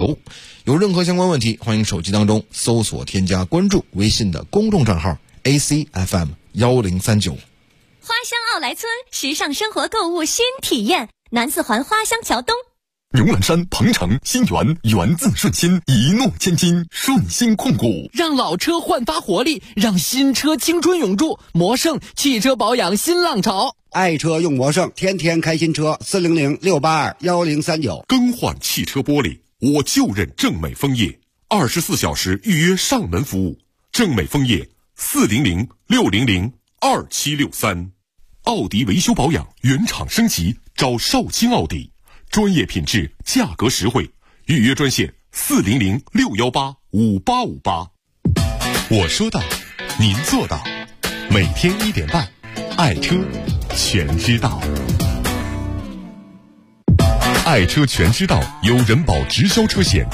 油。有任何相关问题，欢迎手机当中搜索添加关注微信的公众账号 ACFM1039。 花乡奥莱村时尚生活购物新体验，南四环花乡桥东。 牛栏山、鹏城、新源，源自顺心，一诺千金，顺心控股。 让老车焕发活力，让新车青春永驻。魔胜汽车保养新浪潮， 爱车用魔胜，天天开新车。400-682-1039。 更换汽车玻璃，我就认正美枫叶，24小时预约上门服务。正美枫叶400-600-2763。奥迪维修保养原厂升级，找少卿奥迪。专业品质，价格实惠，预约专线400-618-5858。我说到，您做到。每天1点半，爱车全知道。爱车全知道由人保直销车险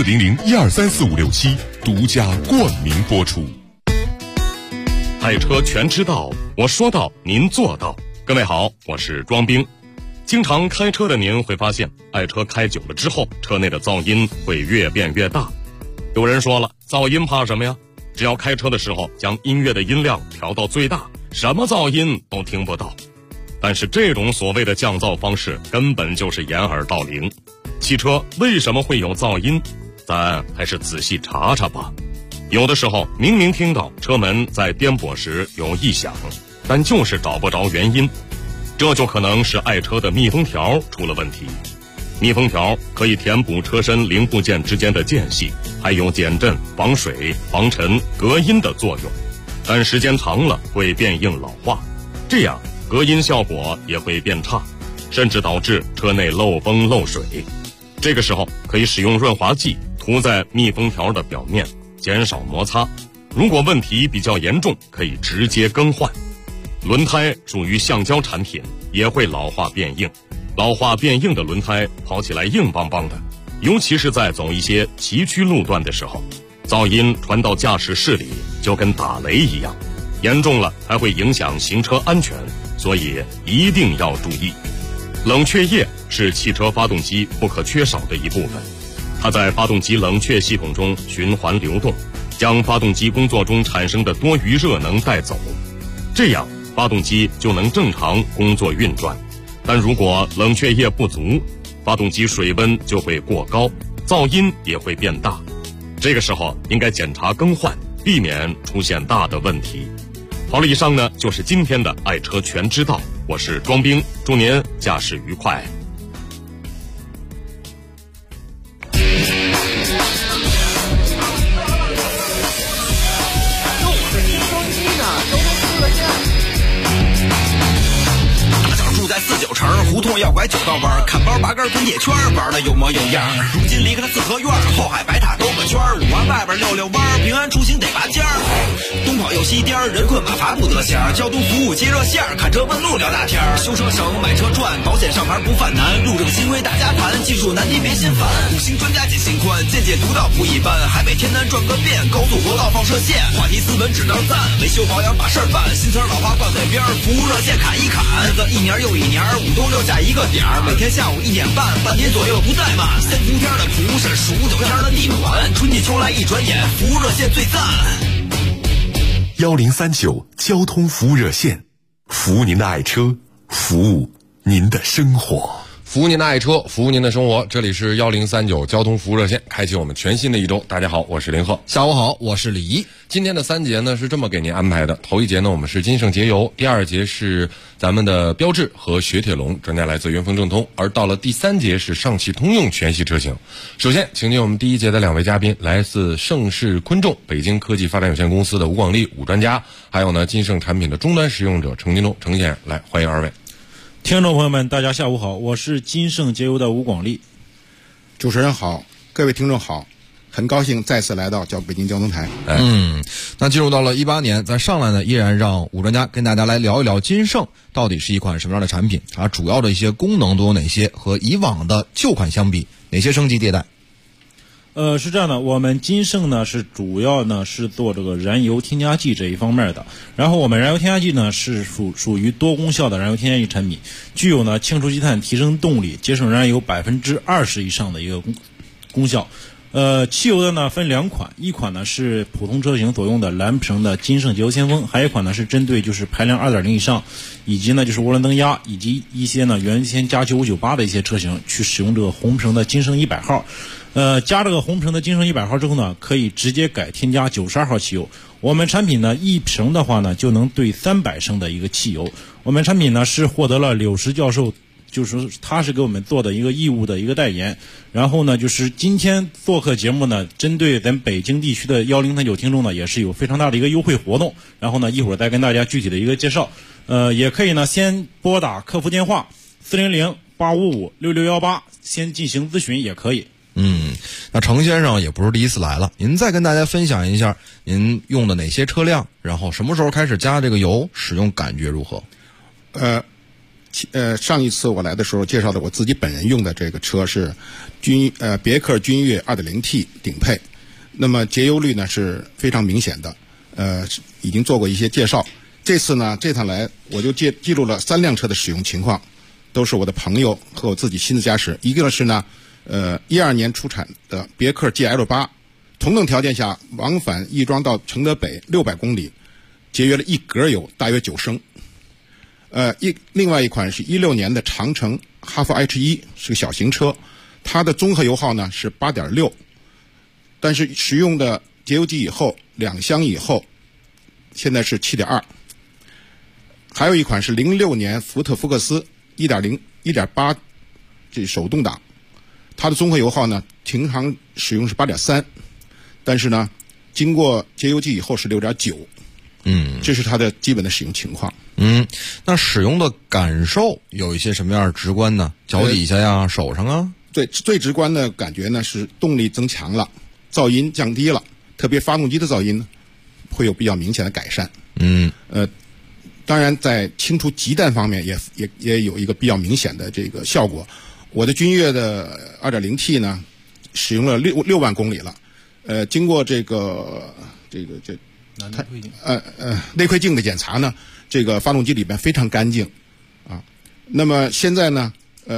400-1234567独家冠名播出。 爱车全知道，我说到，您做到。各位好，我是庄兵。经常开车的您会发现，爱车开久了之后，车内的噪音会越变越大。有人说了，噪音怕什么呀？只要开车的时候将音乐的音量调到最大，什么噪音都听不到。但是这种所谓的降噪方式根本就是掩耳盗铃。汽车为什么会有噪音？咱还是仔细查查吧。有的时候明明听到车门在颠簸时有异响，但就是找不着原因。这就可能是爱车的密封条出了问题。密封条可以填补车身零部件之间的间隙，还有减震、防水、防尘、隔音的作用。但时间长了会变硬老化，这样隔音效果也会变差，甚至导致车内漏风漏水。这个时候可以使用润滑剂涂在密封条的表面，减少摩擦。如果问题比较严重，可以直接更换。轮胎属于橡胶产品，也会老化变硬。老化变硬的轮胎跑起来硬邦邦的，尤其是在走一些崎岖路段的时候，噪音传到驾驶室里就跟打雷一样，严重了还会影响行车安全，所以一定要注意。冷却液是汽车发动机不可缺少的一部分，它在发动机冷却系统中循环流动，将发动机工作中产生的多余热能带走，这样发动机就能正常工作运转。但如果冷却液不足，发动机水温就会过高，噪音也会变大。这个时候应该检查更换，避免出现大的问题。好了，以上呢就是今天的爱车全知道，我是庄兵，祝您驾驶愉快。 49城胡同要拐9道弯，看包拔根滚铁圈，玩的有模有样。如今离开了四合院，后海白塔兜个圈，5环外边溜溜弯，平安出行得拔尖儿。东跑又西颠，人困马乏不得闲。交通服务接热线，看车问路聊大天。修车省，买车赚，保险上牌不犯难。路政新规大家谈，技术难题别心烦。5星专家解心宽，见解独到不一般。海北天南转个遍，高速国道放射线，话题斯文只能赞。维修保养把事儿办，新词老话挂嘴边，服务热线砍一砍。日子一年又一年，5冬6夏一个点儿，每天下午1点半，半天左右不怠慢。3伏天的蒲是数9天的地暖，春季秋来一转眼，服务热线最赞。 1039交通服务热线，服务您的爱车，服务您的生活。 服务您的爱车，服务您的生活。这里是1039交通服务热线，开启我们全新的一周。大家好，我是林鹤。 下午好，我是李怡。 今天的3节呢是这么给您安排的：头一节呢我们是金盛节油，第2节是咱们的标致和雪铁龙，专家来自元丰正通，而到了第3节是上汽通用全系车型。首先请进我们第1节的2位嘉宾，来自盛世昆众北京科技发展有限公司的吴广利吴专家，还有呢金盛产品的终端使用者程金东程先生，来欢迎二位。 听众朋友们大家下午好，我是金盛节油的吴广利。 主持人好，各位听众好，很高兴再次来到北京交通台。 那进入到了18年，在上来呢依然让吴专家跟大家来聊一聊金盛到底是一款什么样的产品，它主要的一些功能都有哪些，和以往的旧款相比哪些升级迭代。 是这样的，我们金盛呢是主要呢是做这个燃油添加剂这一方面的，然后我们燃油添加剂呢是属于多功效的燃油添加剂产品，具有呢清除积碳、提升动力、节省燃油20%以上的一个功效。汽油的呢分2款，一款呢是普通车型所用的蓝屏的金盛节油先锋，还有一款呢是针对就是排量 2.0 以上，以及呢就是涡轮增压，以及一些呢原先加9598的一些车型去使用这个红屏的金盛100号。加这个红屏的金盛100号之后呢，可以直接改添加92号汽油。我们产品呢一瓶的话呢就能兑300升的一个汽油。我们产品呢是获得了柳石教授，就是他是给我们做的一个义务的一个代言。然后呢就是今天做客节目呢，针对咱北京地区的1039听众呢也是有非常大的一个优惠活动。然后呢一会儿再跟大家具体的一个介绍。也可以呢先拨打客服电话400-855-6618先进行咨询也可以。 那程先生也不是第一次来了，您再跟大家分享一下您用的哪些车辆，然后什么时候开始加这个油，使用感觉如何？ 上一次我来的时候介绍的我自己本人用的这个车是别克君越 2.0T 顶配，那么节油率呢是非常明显的，已经做过一些介绍。这次呢这趟来我就记录了3辆车的使用情况，都是我的朋友和我自己亲自驾驶。一个是呢12年出产的别克 GL8， 同等条件下往返亦庄到承德北600公里，节约了1格油大约9升。另外一款是16年的长城哈弗 H1， 是个小型车，它的综合油耗呢是 8.6， 但是使用的节油机以后2箱以后现在是 7.2。 还有一款是06年福特福克斯 1.0 1.8 这手动挡，它的综合油耗呢平常使用是 8.3， 但是呢经过节油机以后是 6.9。这是它的基本的使用情况。 那使用的感受有一些什么样的直观呢？脚底下呀，手上啊？ 最直观的感觉呢是动力增强了，噪音降低了，特别发动机的噪音会有比较明显的改善。当然在清除积氮方面也有一个比较明显的这个效果。我的君越的 2.0T 呢使用了6万公里了，经过这内窥镜的检查呢，这个发动机里边非常干净啊。那么现在呢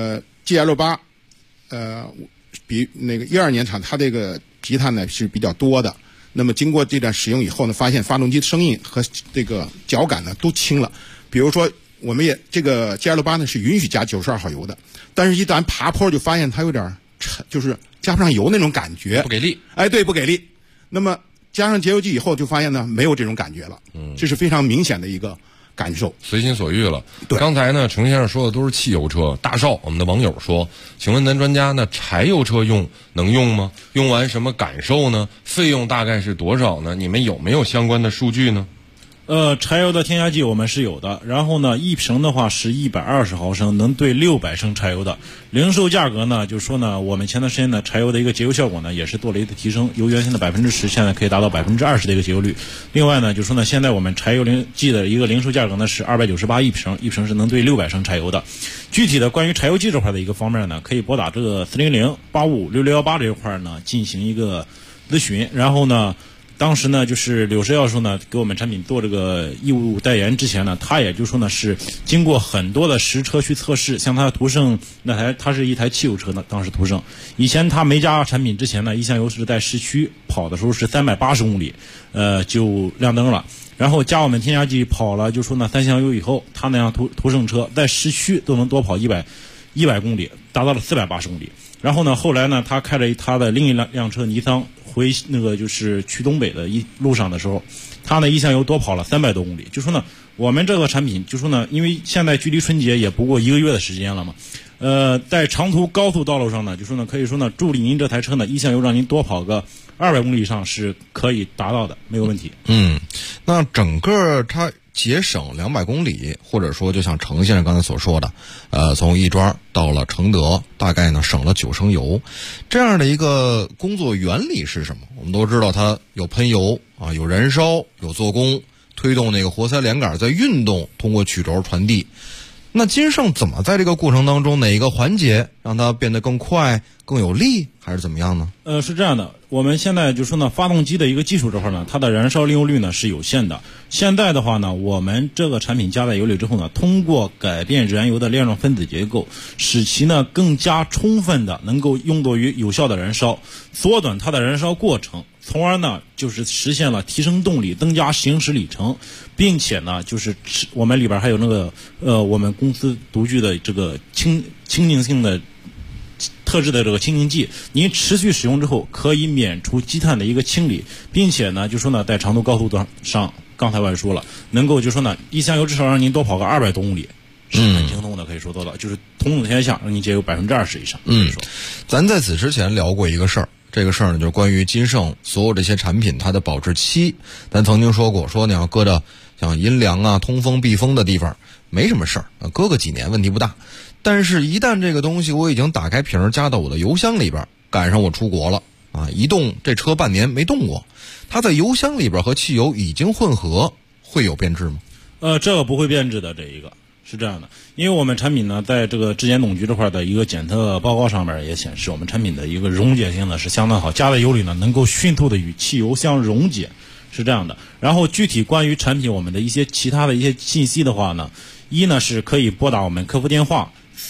GL8 比那个12年厂它这个积碳呢是比较多的。那么经过这段使用以后呢，发现发动机的声音和这个脚感呢都轻了。比如说我们也这个 GL8 呢是允许加92号油的，但是一旦爬坡就发现它有点沉，就是加不上油那种感觉， 不给力。 对，不给力。那么加上节油机以后就发现呢没有这种感觉了，这是非常明显的一个感受， 随心所欲了。 对， 刚才呢程先生说的都是汽油车。大少我们的网友说，请问咱专家那柴油车能用吗？用完什么感受呢？费用大概是多少呢？你们有没有相关的数据呢？ 柴油的添加剂我们是有的，然后呢一瓶的话是120毫升，能兑600升柴油的。零售价格呢就是说呢，我们前段时间呢柴油的一个节油效果呢也是做了一个提升，由原先的 10%现在可以达到 20% 的一个节油率。另外呢就是说呢，现在我们柴油剂的一个零售价格呢是298一瓶，一瓶是能兑600升柴油的。具体的关于柴油剂这块的一个方面呢，可以拨打这个400-855-6618这一块呢进行一个咨询。然后呢当时呢就是柳石教授呢给我们产品做这个义务代言之前呢，他也就说呢是经过很多的实车去测试。像他的途胜它是一台汽油车呢，当时途胜以前他没加产品之前呢，一箱油是在市区跑的时候是380公里就亮灯了。然后加我们添加剂跑了就说呢3箱油以后，他那辆途胜车在市区都能多跑100公里，达到了480公里。然后呢后来呢他开着他的另一辆车尼桑回那个就是去东北的路上的时候，他呢一箱油多跑了300多公里。就说呢我们这个产品就说呢，因为现在距离春节也不过1个月的时间了嘛，在长途高速道路上呢就说呢可以说呢助力您这台车呢一箱油让您多跑个200公里以上是可以达到的，没有问题。 那整个它节省200公里，或者说就像程先生刚才所说的，从亦庄到了承德，大概呢省了9升油。这样的一个工作原理是什么？我们都知道它有喷油啊，有燃烧，有做工，推动那个活塞连杆在运动，通过曲轴传递。那金盛怎么在这个过程当中哪一个环节让它变得更快、 更有利，还是怎么样呢？ 是这样的，我们现在就说呢，发动机的一个技术这块呢，它的燃烧利用率呢是有限的。现在的话呢，我们这个产品加在油里之后呢，通过改变燃油的链状分子结构，使其呢更加充分的能够用作于有效的燃烧，缩短它的燃烧过程，从而呢就是实现了提升动力、增加行驶里程，并且呢就是我们里边还有那个我们公司独具的这个清净性的特制的这个清净剂，您持续使用之后可以免除积碳的一个清理，并且呢就说呢在长途高速上，刚才我也说了，能够就说呢一箱油至少让您多跑个200多公里，是很轻松的，可以说做到，就是同等天下让您节油20%以上。 咱在此之前聊过一个事儿，这个事儿呢就是关于金盛所有这些产品它的保质期。咱曾经说过，说你要搁着像阴凉啊、通风避风的地方没什么事儿，搁个几年问题不大。但是一旦这个东西我已经打开瓶加到我的油箱里边，赶上我出国了啊，一动这车半年没动过，它在油箱里边和汽油已经混合，会有变质吗？ 这个不会变质的，这一个是这样的，因为我们产品呢在这个质检总局这块的一个检测报告上面也显示，我们产品的一个溶解性呢是相当好，加在油里呢能够迅速的与汽油相溶解，是这样的。然后具体关于产品我们的一些其他的一些信息的话呢，一呢是可以拨打我们客服电话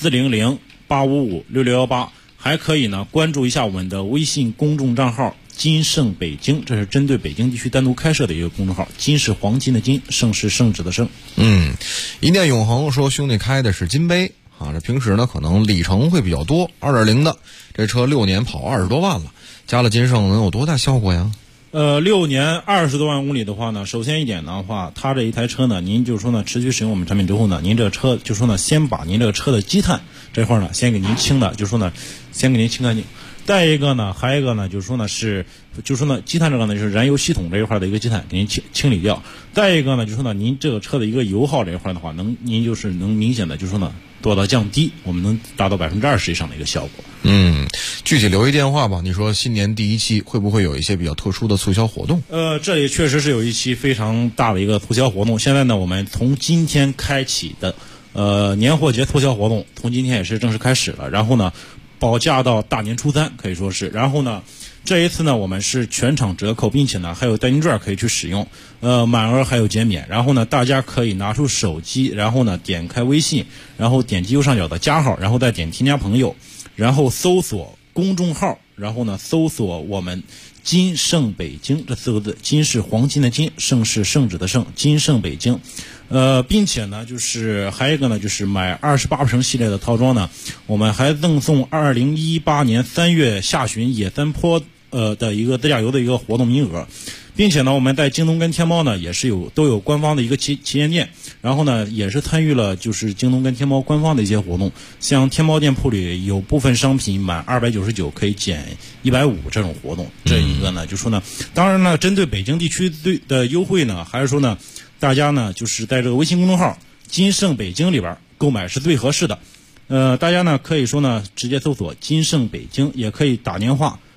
400-855-6618，还可以呢关注一下我们的微信公众账号金盛北京，这是针对北京地区单独开设的一个公众号，金是黄金的金，盛是圣旨的盛。 一念永恒说兄弟开的是金杯啊，这平时呢可能里程会比较多，2.0的这车6年跑20多万了，加了金盛能有多大效果呀 ？6年20多万公里的话呢，首先一点的话，它这一台车呢，您就说呢，持续使用我们产品之后呢，您这个车就说呢，先把您这个车的积碳这块呢，先给您清的，就说呢，先给您清干净。再一个呢，还有一个呢，就是说呢，积碳这个呢，就是燃油系统这一块的一个积碳给您清理掉。再一个呢，就是说呢，您这个车的一个油耗这一块的话，您就是能明显的，就是说呢，做到降低，我们能达到20%以上的一个效果。 具体留一电话吧。你说新年第一期会不会有一些比较特殊的促销活动？ 这里确实是有一期非常大的一个促销活动。现在呢，我们从今天开启的年货节促销活动，从今天也是正式开始了。然后呢，保价到大年初3，可以说是。然后呢，这一次呢，我们是全场折扣，并且呢还有代金券可以去使用，满额还有减免。然后呢，大家可以拿出手机，然后呢点开微信，然后点击右上角的加号，然后再点添加朋友，然后搜索公众号，然后呢搜索我们金盛北京这4个字，金是黄金的金，盛是圣旨的盛，金盛北京。并且呢，就是还有一个呢，就是买28升系列的套装呢，我们还赠送2018年3月下旬野三坡的一个自驾游的一个活动名额，并且呢，我们在京东跟天猫呢也是都有官方的一个旗舰店，然后呢也是参与了就是京东跟天猫官方的一些活动，像天猫店铺里有部分商品满299可以减150这种活动。这一个呢就说呢，当然呢针对北京地区的优惠呢，还是说呢大家呢就是在这个微信公众号金盛北京里边购买是最合适的。大家呢可以说呢直接搜索金盛北京，也可以打电话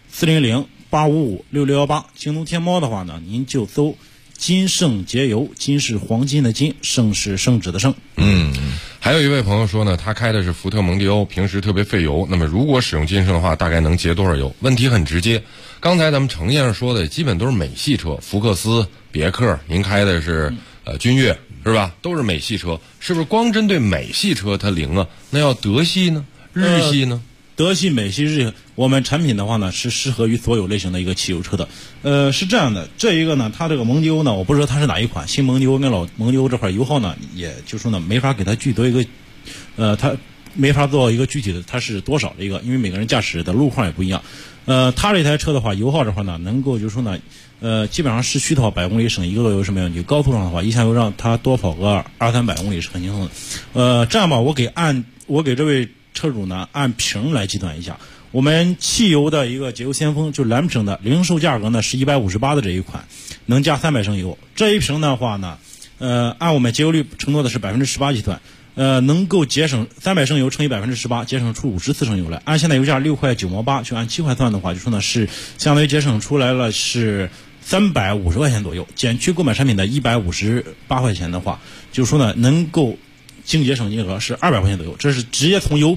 400-855-6618。京东天猫的话呢，您就搜金盛节油，金是黄金的金，盛是圣旨的盛。 还有一位朋友说呢，他开的是福特蒙迪欧，平时特别费油，那么如果使用金盛的话，大概能节多少油？问题很直接，刚才咱们程先生说的基本都是美系车，福克斯、别克，您开的是君越是吧？都是美系车，是不是光针对美系车它灵啊？那要德系呢？日系呢？ 德系、美系、日系，我们产品的话呢是适合于所有类型的一个汽油车的。是这样的，这一个呢，它这个蒙迪欧呢，我不知道它是哪一款，新蒙迪欧跟老蒙迪欧这块油耗呢，也就是说呢没法给它具体一个，它没法做一个具体的它是多少的一个，因为每个人驾驶的路况也不一样。它这台车的话，油耗这块呢，能够就是说呢，基本上市区的话100公里省1个油是没问题，高速上的话一箱油让它多跑个200-300公里是很轻松的。这样吧，我给这位车主呢按瓶来计算一下，我们汽油的一个节油先锋就是蓝瓶的零售价格呢是158的这一款，能加300升油。这一瓶的话呢，按我们节油率承诺的是18%计算，能够节省300升油乘以18%，节省出54升油来。按现在油价6块9毛8，就按7块算的话，就说呢是相当于节省出来了是350块钱左右，减去购买产品的158块钱的话，就是说呢能够净节省金额是200块钱左右，这是直接从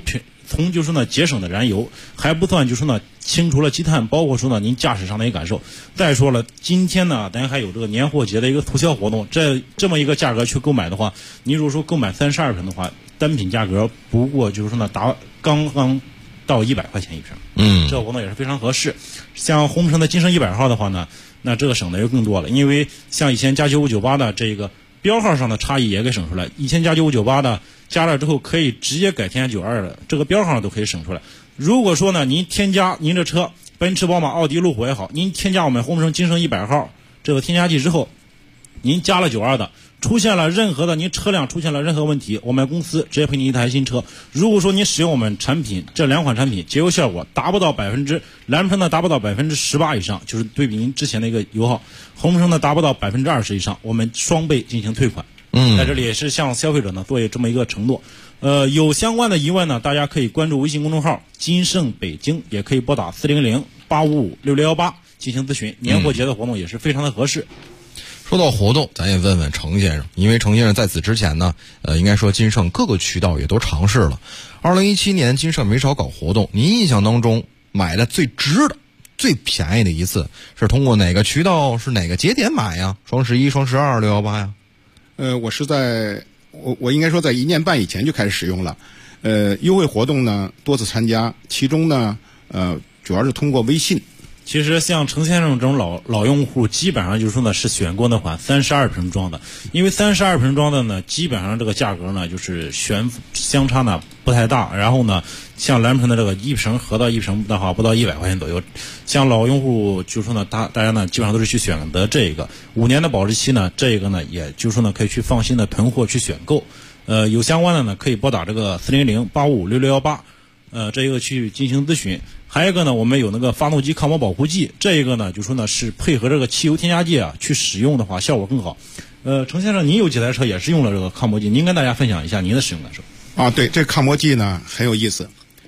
从就是说呢节省的燃油，还不算就是说呢清除了积碳，包括说呢您驾驶上的一个感受。再说了，今天呢咱还有这个年货节的一个促销活动，这么一个价格去购买的话，您如果说购买32瓶的话，单品价格不过就是说呢刚刚到100块钱一瓶，这个活动也是非常合适。像红城的金盛100号的话呢，那这个省的又更多了，因为像以前加9598的这个标号上的差异也给省出来，以前加9598的加了之后可以直接改添加92的，这个标号上都可以省出来。如果说呢您添加您这车奔驰、宝马、奥迪、路虎也好，您添加我们红城金盛100号这个添加剂之后，您加了92的，出现了任何的您车辆出现了任何问题，我们公司直接赔你一台新车。如果说您使用我们产品这2款产品节油效果达不到蓝城呢达不到18%以上，就是对比您之前的一个油耗，红城呢达不到20%以上，我们双倍进行退款。在这里也是向消费者呢做这么一个承诺。有相关的疑问呢，大家可以关注微信公众号金盛北京，也可以拨打400-855-6618进行咨询。年货节的活动也是非常的合适。 说到活动，咱也问问程先生，因为程先生在此之前呢，应该说金盛各个渠道也都尝试了。2017年金盛没少搞活动，您印象当中买的最值的、最便宜的一次是通过哪个渠道、是哪个节点买呀？双11、双12、618呀？ 我是我应该说在1年半以前就开始使用了。优惠活动呢多次参加，其中呢主要是通过微信。 其实像程先生这种老用户，基本上就是说呢是选过那款32瓶装的，因为32瓶装的呢，基本上这个价格呢就是相差呢不太大。然后呢，像蓝城的这个1瓶合到1瓶的话，不到100块钱左右。像老用户就是说呢，大家呢基本上都是去选择这个5年的保质期呢，这个呢也就是说呢可以去放心的囤货去选购。有相关的呢可以拨打这个400-855-6618，这个去进行咨询。还有一个呢，我们有那个发动机抗磨保护剂，这个呢就说呢是配合这个汽油添加剂啊去使用的话效果更好。程先生，您有几台车也是用了这个抗磨剂，您跟大家分享一下您的使用感受。 对，这个抗磨剂呢很有意思。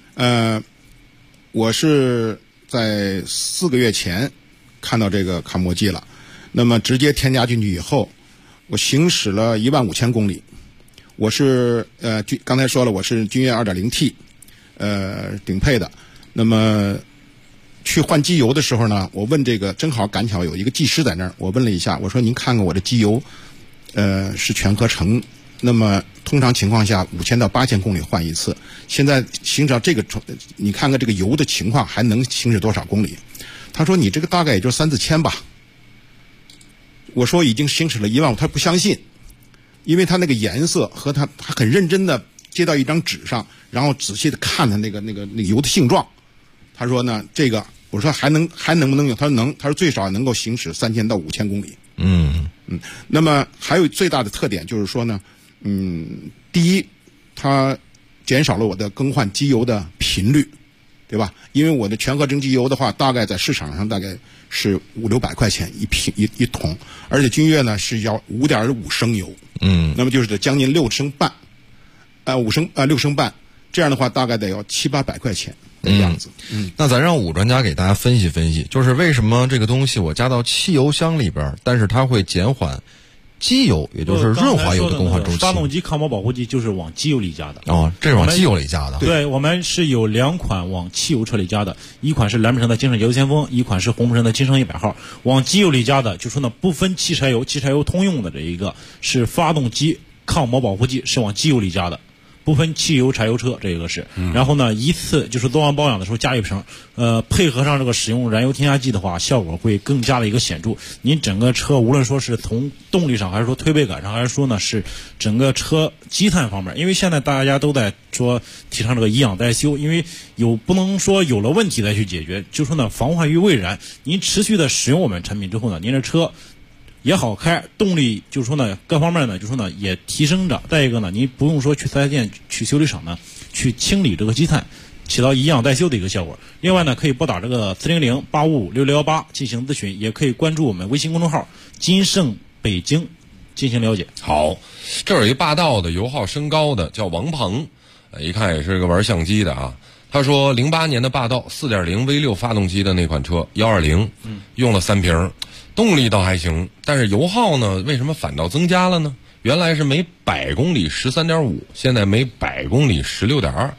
我是在4个月前看到这个抗磨剂了，那么直接添加进去以后，我行驶了15000公里。我是刚才说了，我是君越 2.0T 顶配的。那么去换机油的时候呢，我问这个，正好赶巧有一个技师在那儿，我问了一下，我说您看看我的机油是全合成，那么通常情况下5000到8000公里换一次，现在行驶到这个，你看看这个油的情况还能行驶多少公里？他说你这个大概也就3-4千吧。我说已经行驶了1万，他不相信，因为他那个颜色和他很认真的接到一张纸上，然后仔细的看他那个油的性状。他说呢，这个我说还能不能用？他说能，他说最少能够行驶3000到5000公里。那么还有最大的特点就是说呢，第一，它减少了我的更换机油的频率，对吧？因为我的全合成机油的话，大概在市场上大概是500-600块钱一桶，而且君越呢是要5.5升油，那么就是将近6升半，6升半，这样的话大概得要700-800块钱的样子。 那咱让武专家给大家分析分析，就是为什么这个东西我加到汽油箱里边，但是它会减缓机油，也就是润滑油的更换周期。 发动机抗磨保护剂就是往机油里加的。 这是往机油里加的。 对，我们是有2款往汽油车里加的，一款是蓝城的金盛节油先锋，一款是红城的金盛100号。往机油里加的，就说呢不分汽柴油通用的这一个是发动机抗磨保护剂，是往机油里加的。不分汽油柴油车，这个是。然后呢，一次就是做完保养的时候加1瓶，配合上这个使用燃油添加剂的话，效果会更加的一个显著。您整个车无论说是从动力上，还是说推背感上，还是说呢是整个车积碳方面，因为现在大家都在说提倡这个以养代修，因为不能说有了问题再去解决，就说呢防患于未然。您持续的使用我们产品之后呢，您的车也好开，动力就是说呢，各方面呢，就是说呢也提升着。再一个呢，您不用说去4S店、去修理厂呢，去清理这个积碳，起到以养代修的一个效果。另外呢，可以拨打这个400-855-6618进行咨询，也可以关注我们微信公众号金盛北京进行了解。 好，这有一霸道的油耗升高的叫王鹏，一看也是个玩相机的啊。他说08年的霸道 4.0 V6 发动机的那款车120，用了3瓶。动力倒还行，但是油耗呢，为什么反倒增加了呢？原来是每100公里13.5，现在每100公里16.2。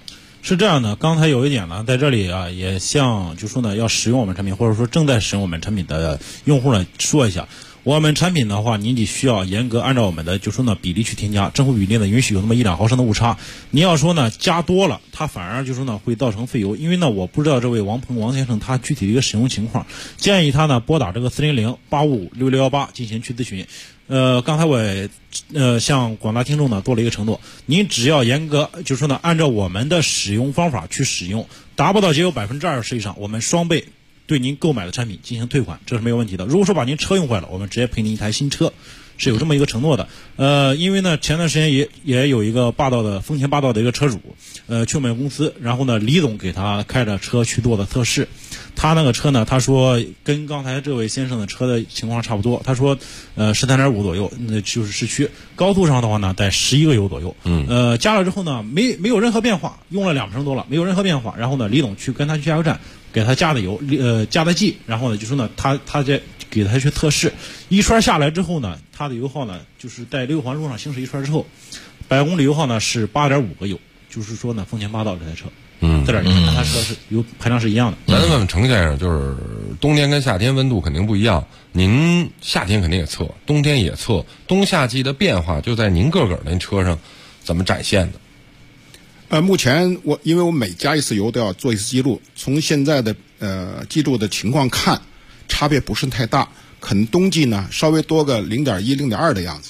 是这样的，刚才有一点呢，在这里啊，也向就说呢要使用我们产品或者说正在使用我们产品的用户呢说一下，我们产品的话，你得需要严格按照我们的就说呢比例去添加，正负比例呢允许有那么1-2毫升的误差。你要说呢加多了，它反而就说呢会造成费油，因为呢我不知道这位王先生他具体的一个使用情况，建议他呢拨打这个400-855-6618进行去咨询。刚才我也向广大听众呢做了一个承诺，您只要严格就说呢按照我们的使用方法去使用，达不到节油20%以上，我们双倍对您购买的产品进行退款，这是没有问题的。如果说把您车用坏了，我们直接赔您一台新车，是有这么一个承诺的。因为呢前段时间也有一个丰田霸道的一个车主去我们公司，然后呢李总给他开着车去做的测试，他那个车呢他说跟刚才这位先生的车的情况差不多，他说13.5左右，那就是市区，高速上的话呢在11个油左右。加了之后呢没有任何变化，用了2升多了，没有任何变化。然后呢李总跟他去加油站给他加的油，加的剂，然后呢就说呢他再给他去测试，一圈下来之后呢，他的油耗呢就是在6环路上行驶一圈之后，100公里油耗呢是8.5个油，就是说呢丰田霸道这台车，在这儿你看他车是油排量是一样的。 咱问问程先生，就是冬天跟夏天温度肯定不一样，您夏天肯定也测，冬天也测，冬夏季的变化就在您个的车上怎么展现的？ 目前因为我每加一次油都要做一次记录，从现在的记录的情况看，差别不是太大，可能冬季呢稍微多个0.1、0.2的样子。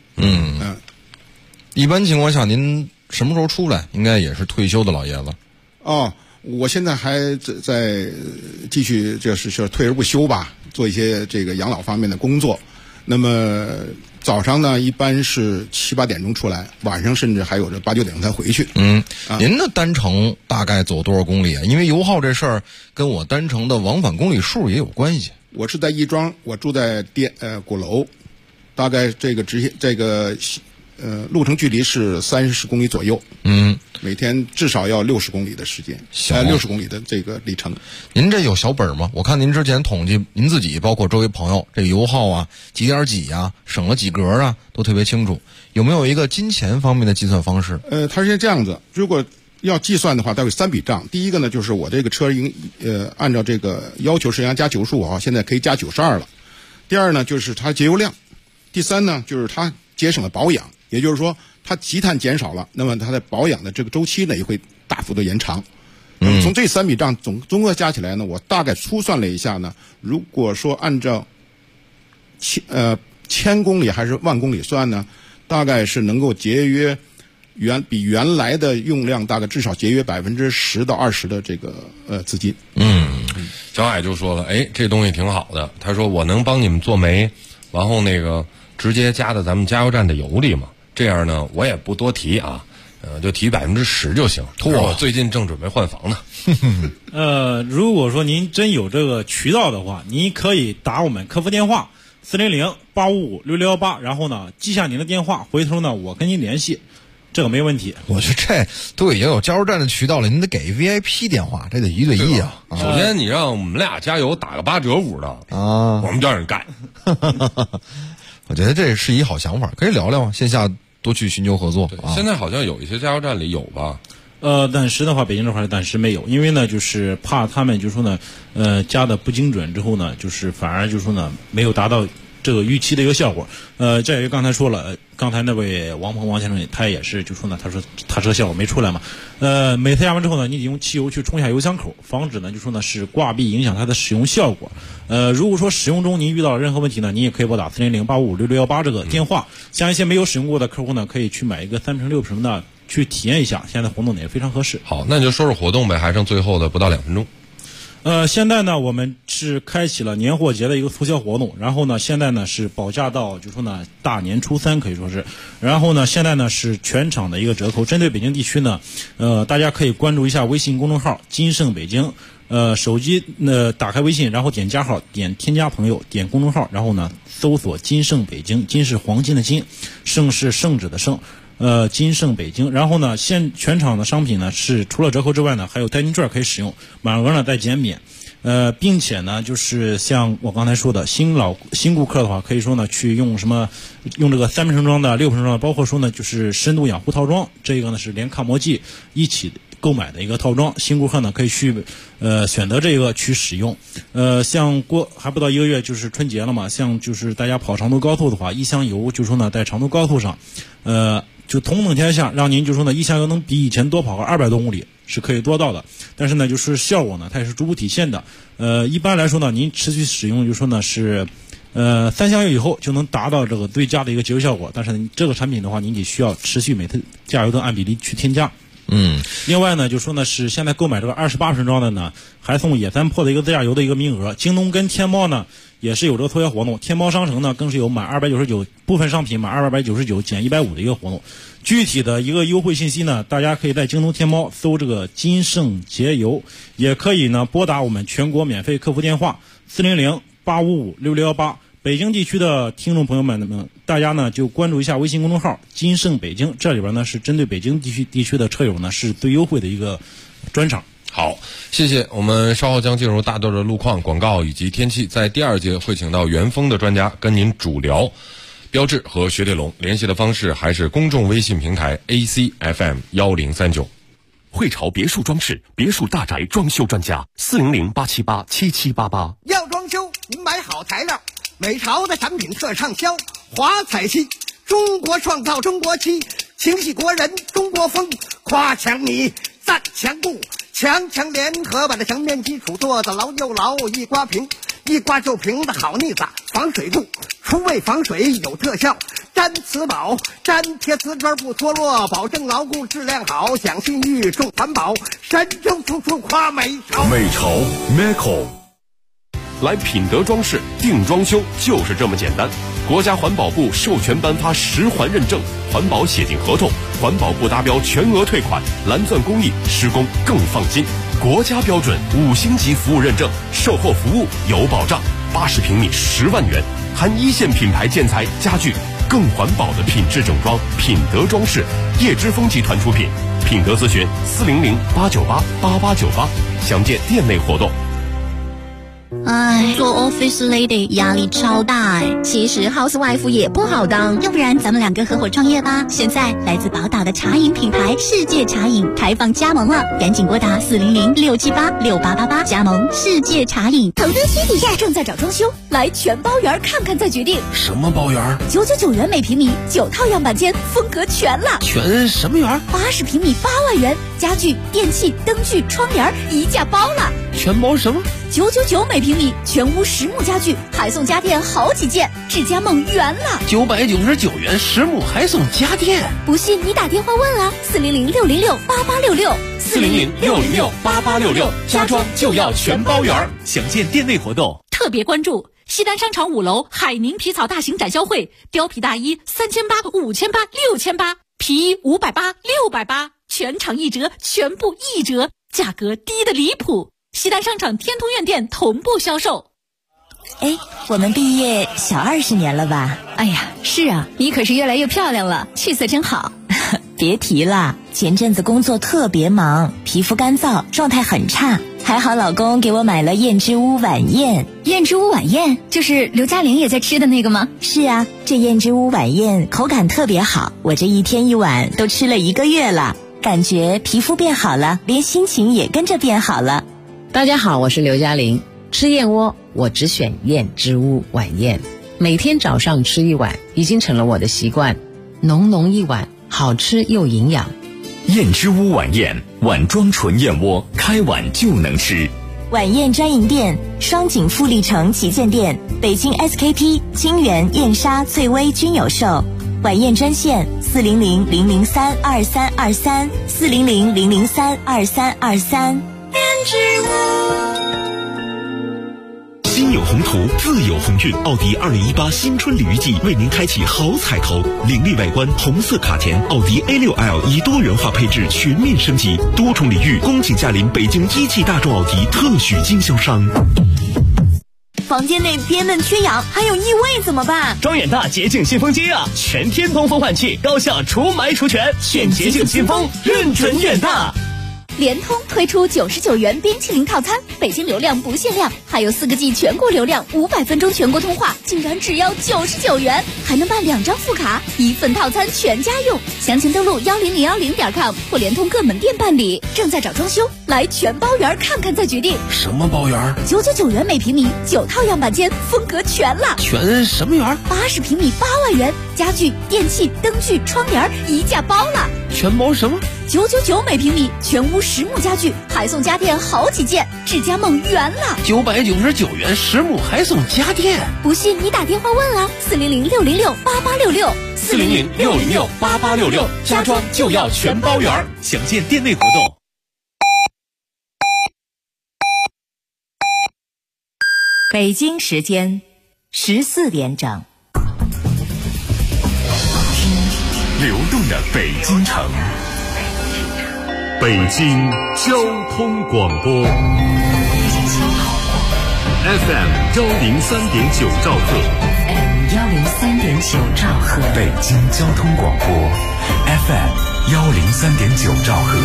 一般情况下您什么时候出来？应该也是退休的老爷子。 我现在还在继续，就是退而不休吧，做一些这个养老方面的工作。那么早上呢一般是7、8点钟出来，晚上甚至还有这8、9点钟才回去。 您的单程大概走多少公里啊？因为油耗这事儿跟我单程的往返公里数也有关系。 我是在亦庄，我住在鼓楼，大概这个路程距离是30公里左右。每天至少要60公里的时间，60公里的这个里程。 您这有小本吗？我看您之前统计您自己包括周围朋友这油耗啊几点几啊，省了几格啊，都特别清楚。有没有一个金钱方面的计算方式？ 它是这样子，如果要计算的话，它有3笔账。第一个呢，就是我这个车按照这个要求是要加95，现在可以加92了。第二呢，就是它节油量。第三呢，就是它节省了保养，也就是说它积碳减少了，那么它的保养的这个周期呢也会大幅的延长。从这3笔账综合加起来呢，我大概粗算了一下呢，如果说按照1000公里还是万公里算呢，大概是能够节约比原来的用量大概至少节约10%到20%的这个资金。 小海就说了，这东西挺好的，他说我能帮你们做煤，然后那个直接加到咱们加油站的油里嘛，这样呢我也不多提啊，就提10%就行。我最近正准备换房呢。 如果说您真有这个渠道的话，您可以打我们客服电话400-855-6618，然后呢记下您的电话，回头呢我跟您联系，这个没问题。 我觉得这都已经有加油站的渠道了，您得给 VIP 电话，这得1对1啊。 首先你让我们俩加油打个8折5的啊， 我们叫人干。 我觉得这是一好想法，可以聊聊，线下多去寻求合作。 现在好像有一些加油站里有吧？ 暂时的话，北京这块暂时没有，因为呢，就是怕他们就说呢，加的不精准之后呢，就是反而就说呢，没有达到这个预期的一个效果。这也刚才说了，刚才那位王先生他也是就说呢，他说他这个效果没出来嘛。每次加完之后呢，你得用汽油去冲一下油箱口，防止呢就说呢是挂壁影响它的使用效果。如果说使用中您遇到了任何问题呢，您也可以拨打400-855-6618这个电话。像一些没有使用过的客户呢，可以去买一个3瓶6瓶的去体验一下，现在活动也非常合适。 好，那你就说说活动呗，还剩最后的不到2分钟。 现在呢，我们是开启了年货节的一个促销活动，然后呢，现在呢是保价到就说呢大年初3可以说是，然后呢，现在呢是全场的一个折扣。针对北京地区呢，大家可以关注一下微信公众号“金盛北京”，手机打开微信，然后点加号，点添加朋友，点公众号，然后呢搜索“金盛北京”，金是黄金的金，盛是圣旨的圣。金盛北京，然后呢，全场的商品呢是除了折扣之外呢，还有代金券可以使用，满额呢再减免。并且呢，就是像我刚才说的，新顾客的话，可以说呢去用这个3瓶装的、6瓶装的，包括说呢就是深度养护套装，这个呢是连抗磨剂一起购买的一个套装，新顾客呢可以去选择这个去使用。像还不到1个月就是春节了嘛，像就是大家跑长途高速的话，一箱油就说呢在长途高速上，就同等天下让您就说呢一箱油能比以前多跑个200多公里是可以做到的，但是呢就是效果呢它也是逐步体现的。一般来说呢，您持续使用就说呢是3箱油以后就能达到这个最佳的一个节油效果，但是这个产品的话，您得需要持续每次加油都按比例去添加。另外呢，就说呢是现在购买这个28升装的呢，还送野3破的一个自驾游的一个名额。京东跟天猫呢也是有这个促销活动，天猫商城呢更是有满299部分商品满299减150的一个活动。具体的一个优惠信息呢，大家可以在京东、天猫搜这个金盛节油，也可以呢拨打我们全国免费客服电话400-855-6618。北京地区的听众朋友们，大家呢就关注一下微信公众号金盛北京，这里边呢是针对北京地区的车友呢是最优惠的一个专场。 好，谢谢。我们稍后将进入大段的路况、广告以及天气，在第2节会请到元丰的专家跟您主聊标致和雪铁龙。联系的方式还是公众微信平台 ACFM1039。 汇潮别墅装饰、别墅大宅装修专家，400-878-7788。 要装修，您买好材料。美潮的产品特畅销，华彩漆，中国创造中国漆，情系国人中国风，夸墙米，赞墙布，强联合把的墙面基础做得牢又牢，一刮平，一刮就平的好腻子，防水度，除味防水有特效，粘瓷宝，粘贴瓷砖不脱落，保证牢固质量好，讲信誉重环保，神州处处夸美潮。 美潮 Meco。来品德装饰定装修就是这么简单，国家环保部授权颁发10环认证，环保写进合同，环保部达标全额退款，蓝钻工艺，施工更放心，国家标准5星级服务认证，售后服务有保障，80平米10万元，含1线品牌建材家具，更环保的品质整装，品德装饰，叶之峰集团出品，品德咨询400-898-8898，详见店内活动。 哎，做 office lady 压力超大哎。 其实 housewife 也不好当， 要不然咱们2个合伙创业吧。现在来自宝岛的茶饮品牌世界茶饮开放加盟了，赶紧拨打400-678-6888加盟世界茶饮。 腾登新底下正在找装修，来全包园看看再决定。 什么包园 ？999元每平米，9套样板间，风格全了。 全什么园 ？80平米8万元，家具、电器、灯具、窗帘一价包了。 全包什么 ？999每平米，全屋实木家具，还送家电好几件，智家梦圆了。 999元实木还送家电， 不信你打电话问啊，400-606-8866。 400-606-8866，家装就要全包圆，详见店内活动。 特别关注西单商场5楼海宁皮草大型展销会，貂皮大衣3800、5800、6800，皮衣580、680，全场1折，全部1折，价格低得离谱。西单商场天通苑店同步销售。 哎，我们毕业小20年了吧？ 哎呀，是啊，你可是越来越漂亮了，气色真好。 别提了，前阵子工作特别忙，皮肤干燥，状态很差。还好老公给我买了燕之屋晚宴。 燕之屋晚宴就是刘嘉玲也在吃的那个吗？ 是啊，这燕之屋晚宴口感特别好，我这1天1碗都吃了1个月了，感觉皮肤变好了，连心情也跟着变好了。 大家好，我是刘嘉玲。吃燕窝我只选燕之屋晚宴，每天早上吃1碗已经成了我的习惯，浓浓1碗，好吃又营养。 燕之屋晚宴，碗装纯燕窝，开碗就能吃。 晚宴专营店：双井富力城旗舰店、北京 SKP、金源、燕莎、翠微均有售。晚宴专线400-003-2323 400-003-2323。 心有宏图，自有鸿运。奥迪2018新春鲤鱼季为您开启好彩头，凌厉外观，红色卡钳，奥迪 A6L 以多元化配置全面升级，多重礼遇，恭请驾临北京一汽大众奥迪特许经销商。 房间内憋闷缺氧，还有异味怎么办？ 装远大洁净新风机啊，全天通风换气，高效除霾除醛，选洁净新风，认准远大。 联通推出99元冰淇淋套餐，北京流量不限量，还有4个G 全国流量，500分钟全国通话，竟然只要99元，还能办2张副卡，1份套餐全家用。详情登录10010.com或联通各门店办理。正在找装修，来全包园看看再决定。 什么包园 ？999元每平米，9套样板间，风格全了。 全什么园 ？80平米8万元，家具、电器、灯具、窗帘一价包了。 全包什么 ？999每平米，全屋实木家具，还送家电好几件，智家梦圆了。 999元实木还送家电， 不信你打电话问啊，400-606-8866，400-606-8866， 家装就要全包圆，详见店内活动。 北京时间14点整。 流动的北京城，北京交通广播 FM 103.9兆赫， 103.9兆赫， 北京交通广播 FM 103.9兆赫。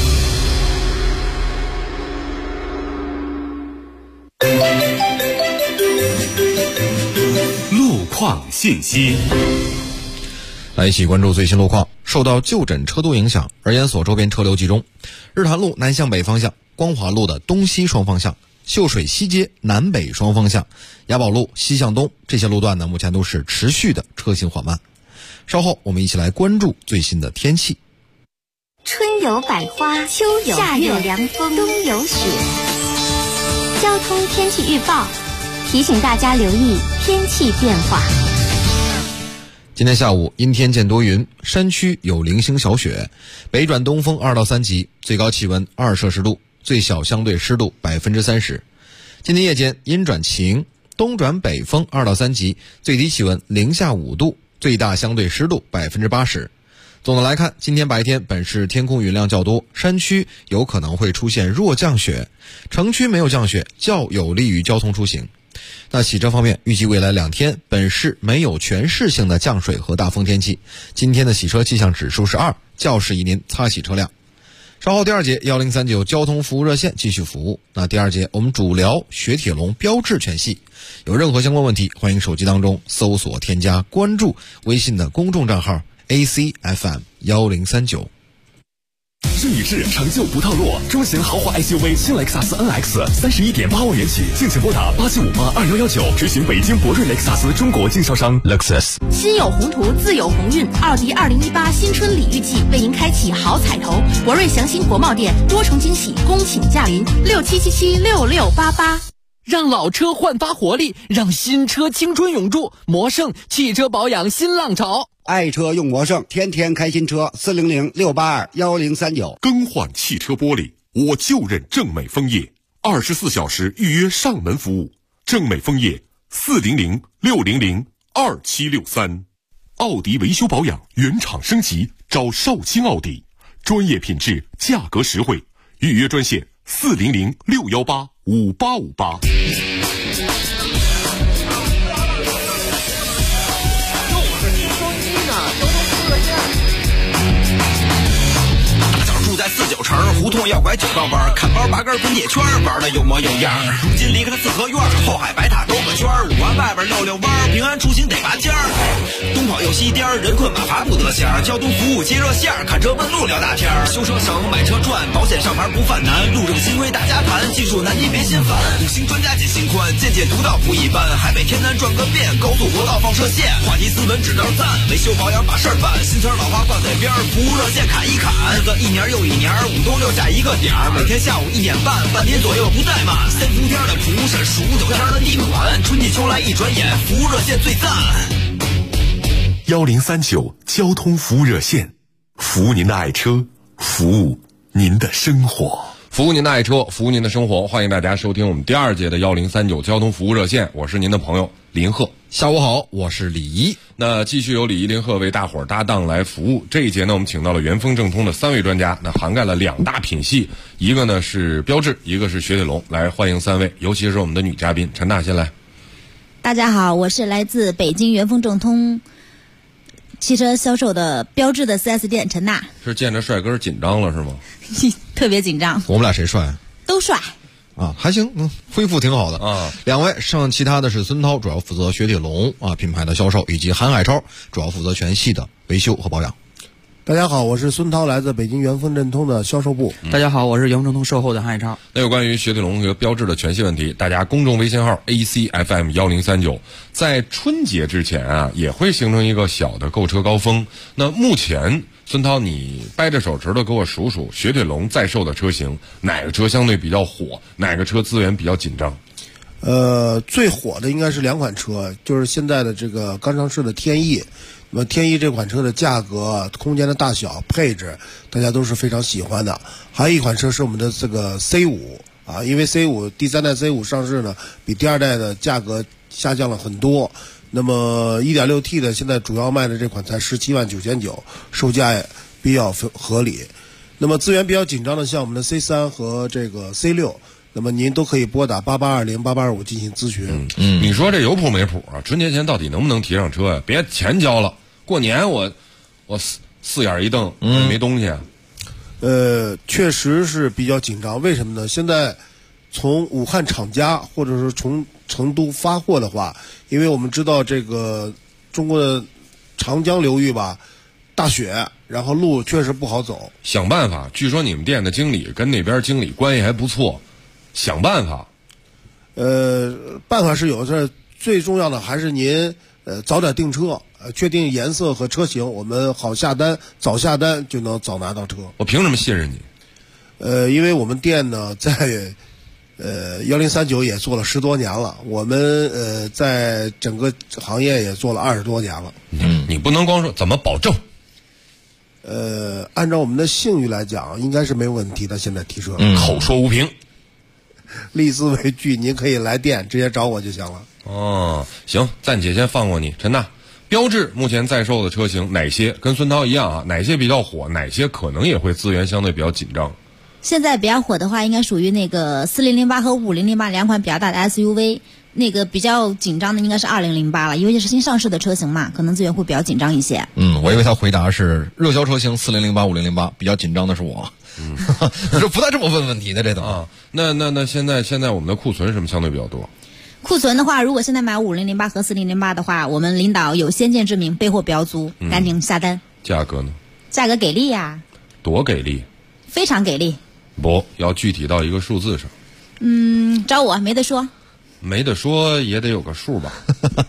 路况信息。 来一起关注最新路况。受到就诊车多影响，而研所周边车流集中。日坛路南向北方向，光华路的东西双方向，秀水西街南北双方向，雅宝路西向东，这些路段呢目前都是持续的车行缓慢。稍后我们一起来关注最新的天气。 春有百花，秋有夏有凉风，冬有雪。交通天气预报提醒大家留意天气变化。 今天下午阴天见多云，山区有零星小雪，北转东风2到3级，最高气温2摄氏度，最小相对湿度30%。今天夜间阴转晴，东转北风2到3级，最低气温零下5度，最大相对湿度80%。总的来看，今天白天本市天空云量较多，山区有可能会出现弱降雪，城区没有降雪，较有利于交通出行。那洗车方面，预计未来2天本市没有全市性的降水和大风天气。今天的洗车气象指数是2，较适宜您擦洗车辆。稍后第2节1039交通服务热线继续服务。那第2节我们主聊雪铁龙标致全系。有任何相关问题，欢迎手机当中搜索添加关注微信的公众账号 ACFM 1039。 顺宇治成就不套路，中型豪华 SUV 新雷克萨斯 NX 31.8万元起，敬请拨打87582119，咨询北京博瑞雷克萨斯中国经销商 Lexus。 心有宏图，自有鸿运。奥迪2018新春礼遇季为您开启好彩头，博瑞祥鑫国贸店多重惊喜恭请驾临，67776688。 让老车焕发活力，让新车青春永驻。魔胜汽车保养新浪潮， 爱车用魔胜，天天开新车，400-682-1039。 更换汽车玻璃，我就认正美枫叶，24小时预约上门服务。正美枫叶400-600-2763。奥迪维修保养原厂升级，找少卿奥迪，专业品质，价格实惠。预约专线400-618-5858。 在49城胡同要拐9道弯，看包拔根滚铁圈，玩的有模有样。如今离开了四合院，后海白塔兜个圈，5环外边溜溜弯，平安出行得拔尖儿。东跑又西颠，人困马乏不得闲。交通服务接热线，看车问路聊大天。修车省，买车赚，保险上牌不犯难。路上新规大家谈，技术难题别心烦。5星专家解心宽，见解独到不一般。海北天南转个遍，高速国道放射线。话题斯文指道赞，维修保养把事儿办。新词老话挂嘴边，服务热线砍一砍。日子一年又一年，5冬6夏一个点儿，每天下午1点半，半天左右不怠慢。3伏天的蒲是数9天的地暖，春季秋来一转眼，服务热线最赞。 1039交通服务热线，服务您的爱车，服务您的生活。 服务您的爱车，服务您的生活，欢迎大家收听我们第2节的1039交通服务热线，我是您的朋友林鹤。 下午好，我是李怡。 那继续由李怡、林鹤为大伙儿搭档来服务。这一节呢，我们请到了元丰正通的3位专家，那涵盖了2大品系，一个呢是标致，一个是雪铁龙。来欢迎3位，尤其是我们的女嘉宾陈大先来。 大家好，我是来自北京元丰正通汽车销售的标致的 4S 店陈娜。 是见着帅哥紧张了是吗？ 特别紧张。 我们俩谁帅？ 都帅。 啊，还行，恢复挺好的啊。两位，剩其他的是孙涛，主要负责雪铁龙啊品牌的销售，以及韩海超，主要负责全系的维修和保养。 大家好，我是孙涛，来自北京元丰正通的销售部。 大家好，我是元丰正通售后的韩海超。 那有关于雪铁龙和标致的全系问题，大家公众微信号 ACFM1039，在春节之前啊，也会形成一个小的购车高峰。那目前，孙涛，你掰着手指头给我数数雪铁龙在售的车型，哪个车相对比较火，哪个车资源比较紧张？ 最火的应该是两款车，就是现在的这个刚上市的天翼。那么天翼这款车的价格、空间的大小、配置，大家都是非常喜欢的。还有一款车是我们的这个 C5啊，因为 C5第3代 C5上市呢，比第2代的价格下降了很多。那么 1.6T 的现在主要卖的这款才17.999万，售价也比较合理。那么资源比较紧张的，像我们的 C3和这个 C6。那么您都可以拨打88208825进行咨询。 你说这有谱没谱啊？春节前到底能不能提上车呀？别钱交了，过年我四眼一瞪，没东西啊。 确实是比较紧张。为什么呢？现在从武汉厂家或者是从成都发货的话，因为我们知道这个中国的长江流域吧，大雪，然后路确实不好走。 想办法。据说你们店的经理跟那边经理关系还不错。想办法， 办法是有的，最重要的还是您早点订车，确定颜色和车型，我们好下单，早下单就能早拿到车。 我凭什么信任你？ 因为我们店呢在1039也做了10多年了，我们在整个行业也做了20多年了。 你不能光说，怎么保证？ 按照我们的信誉来讲，应该是没有问题的。现在提车， 口说无凭。 立字为据，您可以来电直接找我就行了。 哦，行，暂且先放过你，陈娜。标致目前在售的车型哪些跟孙涛一样啊？哪些比较火？哪些可能也会资源相对比较紧张？ 现在比较火的话，应该属于那个4008和5008两款比较大的 SUV。那个比较紧张的应该是2008了，因为这是新上市的车型嘛，可能资源会比较紧张一些。 我以为他回答是热销车型4008、5008，比较紧张的是我。这不带这么问问题的，这都啊。那现在我们的库存什么相对比较多？ 库存的话，如果现在买5008和4008的话，我们领导有先见之明，备货标租，赶紧下单。 价格呢？ 价格给力呀！ 多给力？ 非常给力。 不要具体到一个数字上。 找我没得说。 没得说也得有个数吧。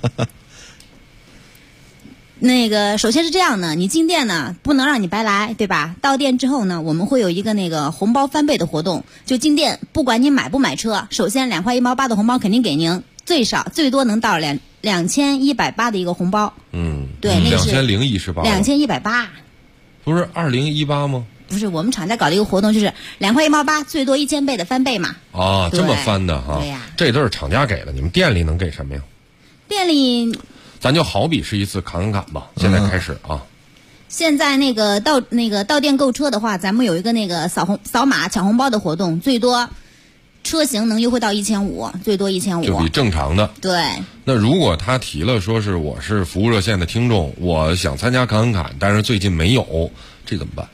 那个首先是这样的，你进店呢不能让你白来，对吧？到店之后呢，我们会有一个那个红包翻倍的活动。就进店，不管你买不买车，首先2块1毛8的红包肯定给您，最多能到2180的一个红包。对，那是 2018。 2180。 不是2018吗？ 不是，我们厂家搞的一个活动，就是2块1毛8，最多1000倍的翻倍嘛。 啊，这么翻的哈？ 对呀， 这都是厂家给的，你们店里能给什么呀？ 店里， 咱就好比是一次砍吧。现在开始啊。 现在到店购车的话，咱们有一个那个扫码抢红包的活动，最多车型能优惠到1500，最多1500， 就比正常的。 对。 那如果他提了说是我是服务热线的听众，我想参加砍，但是最近没有，这怎么办？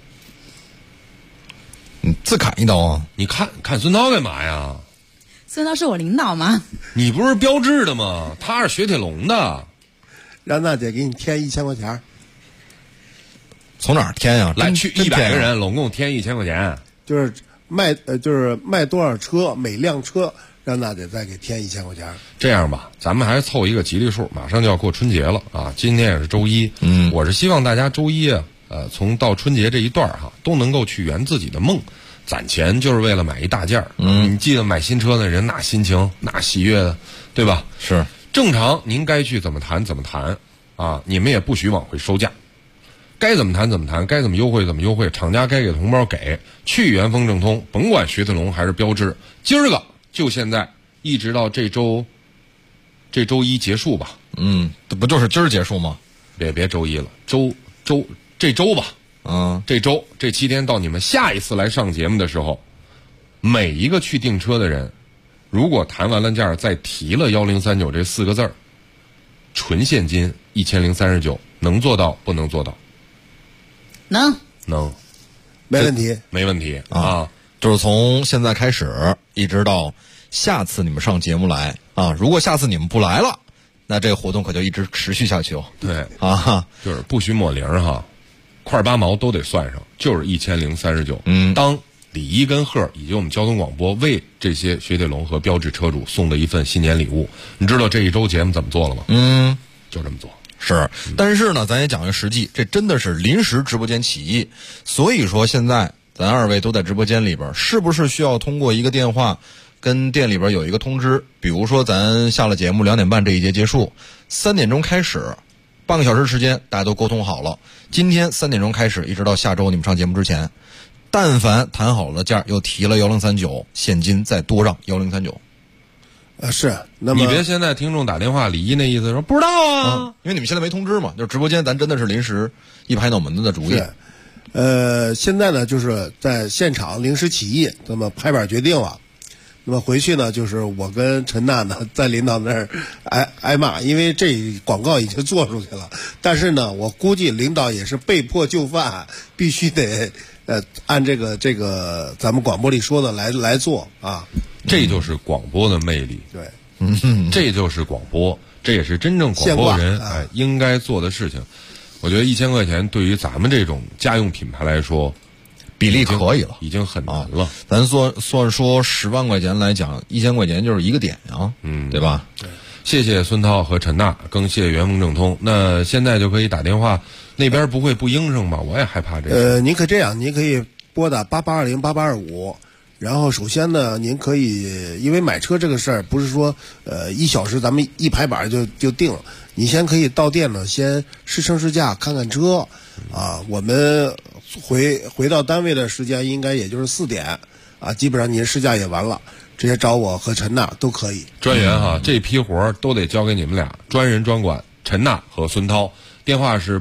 自砍一刀啊！ 你看孙涛干嘛呀？ 孙涛是我领导吗？ 你不是标致的吗？他是雪铁龙的， 让娜姐给你添1000块钱。 从哪儿添呀？ 来去100个人，拢共添1000块钱。 就是卖多少车，每辆车让娜姐再给添1000块钱。 这样吧，咱们还凑一个吉利数，马上就要过春节了啊！今天也是周一，我是希望大家周一啊。从到春节这一段哈，都能够去圆自己的梦，攒钱就是为了买一大件儿。你记得买新车的人那心情那喜悦的，对吧？ 是正常，您该去怎么谈啊！你们也不许往回收价，该怎么谈，该怎么优惠怎么优惠，厂家该给的红包给。去元丰正通，甭管雪铁龙还是标致，今儿个就现在一直到这周一结束吧。 不就是今儿结束吗？ 别周一了，这周吧，这7天到你们下一次来上节目的时候，每一个去订车的人，如果谈完了价再提了1039这4个字儿，纯现金1039 能做到不能做到？ 能， 没问题， 没问题啊！ 就是从现在开始一直到下次你们上节目来啊，如果下次你们不来了，那这个活动可就一直持续下去哦。 对啊， 就是不许抹零哈，块八毛都得算上，就是1039。当李一跟贺以及我们交通广播为这些雪铁龙和标致车主送的一份新年礼物，你知道这一周节目怎么做了吗？就这么做。 是，但是呢，咱也讲一个实际，这真的是临时直播间起义，所以说现在咱二位都在直播间里边，是不是需要通过一个电话跟店里边有一个通知？比如说咱下了节目2点半这一节结束，3点钟开始，半个小时时间大家都沟通好了，今天3点钟开始，一直到下周你们上节目之前，但凡谈好了价又提了1039，现金再多让1039。 是，那么你别现在听众打电话，李一那意思说不知道啊， 因为你们现在没通知嘛，就是直播间咱真的是临时一拍脑门子的主意。 现在呢就是在现场临时起义，那么拍板决定了，那么回去呢就是我跟陈娜呢在领导那儿挨骂，因为这广告已经做出去了，但是呢我估计领导也是被迫就范，必须得按这个咱们广播里说的来做啊。 这就是广播的魅力。 对， 这就是广播，这也是真正广播人应该做的事情。我觉得1000块钱对于咱们这种家用品牌来说， 比例可以了， 已经很难了。 咱算说10万块钱来讲，1000块钱就是一个点啊，对吧？ 对。 谢谢孙涛和陈娜，更谢谢元丰正通。那现在就可以打电话，那边不会不应声吧？我也害怕这个。 您可以这样，您可以拨打88208825。然后首先呢，您可以，因为买车这个事儿不是说1小时咱们一拍板就定了，你先可以到店呢，先试乘试驾看看车啊。我们回到单位的时间应该也就是4点啊，基本上您试驾也完了，直接找我和陈娜都可以。 专员哈，这批活儿都得交给你们俩，专人专管，陈娜和孙涛。电话是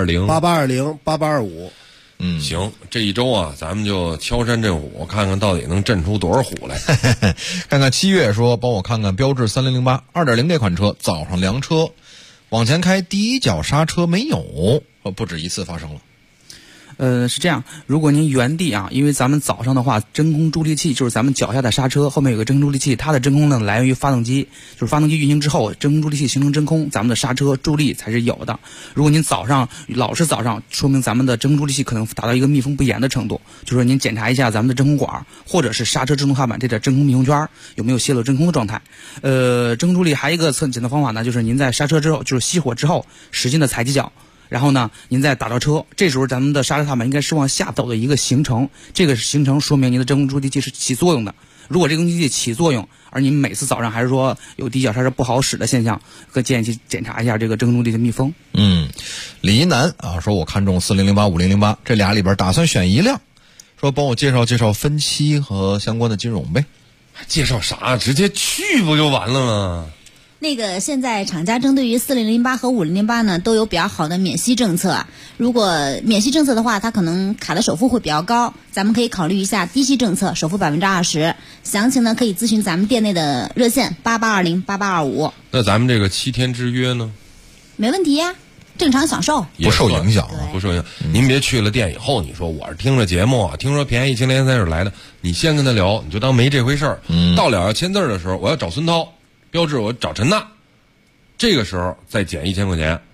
88208825。 行，这一周啊，咱们就敲山震虎，看看到底能震出多少虎来。 看看7月说，帮我看看标致3008 2.0这款车，早上凉车，往前开第一脚刹车没有，不止一次发生了。 是这样，如果您原地啊，因为咱们早上的话，真空助力器就是咱们脚下的刹车后面有个真空助力器，它的真空呢来源于发动机，就是发动机运行之后，真空助力器形成真空，咱们的刹车助力才是有的。如果您老是早上，说明咱们的真空助力器可能达到一个密封不严的程度，就是说您检查一下咱们的真空管或者是刹车制动踏板这点真空密封圈有没有泄露真空的状态。真空助力还有一个检测方法呢，就是您在刹车之后，就是熄火之后，使劲的踩几脚。然后呢，您再打到车，这时候咱们的刹车踏板应该是往下走的一个行程，这个行程说明您的真空助力器是起作用的。如果这个助力器起作用，而您每次早上还是说有第一脚刹车不好使的现象，建议去检查一下这个真空助力的密封。 李一楠啊，说我看中4008、5008这俩里边打算选一辆，说帮我介绍分期和相关的金融呗。 介绍啥？直接去不就完了吗？ 那个现在厂家针对于4008和5008呢都有比较好的免息政策，如果免息政策的话，它可能卡的首付会比较高，咱们可以考虑一下低息政策，首付20%。详情呢可以咨询咱们店内的热线88208825。 那咱们这个7天之约呢？ 没问题呀，正常享受， 不受影响， 不受影响。您别去了店以后，你说我是听着节目，听说便宜1000连30来的，你先跟他聊，你就当没这回事儿。到了要签字的时候，我要找孙涛。标致我找陈娜，这个时候再减1000块钱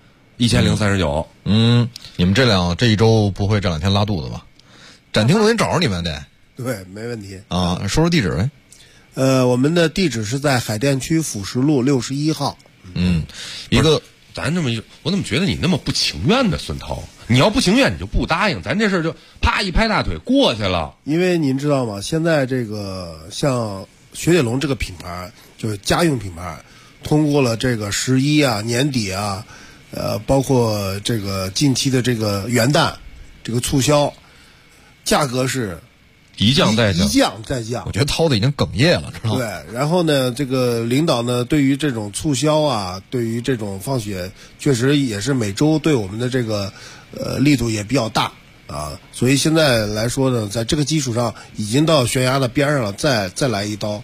，1039。 你们这一周不会这2天拉肚子吧？展厅都得找着你们得。 对，没问题啊。说说地址呗。 我们的地址是在海淀区辅石路61号。 一个咱这么一，我怎么觉得你那么不情愿呢？孙涛，你要不情愿你就不答应，咱这事儿就啪一拍大腿过去了。 因为您知道吗？现在这个像雪铁龙这个品牌。就是家用品牌，通过了这个11啊年底啊，包括这个近期的这个元旦这个促销，价格是一降再降。 我觉得涛的已经哽咽了，知道吗？ 对，然后呢，这个领导呢，对于这种促销啊，对于这种放血，确实也是每周对我们的这个力度也比较大啊，所以现在来说呢，在这个基础上已经到悬崖的边上了，再来一刀。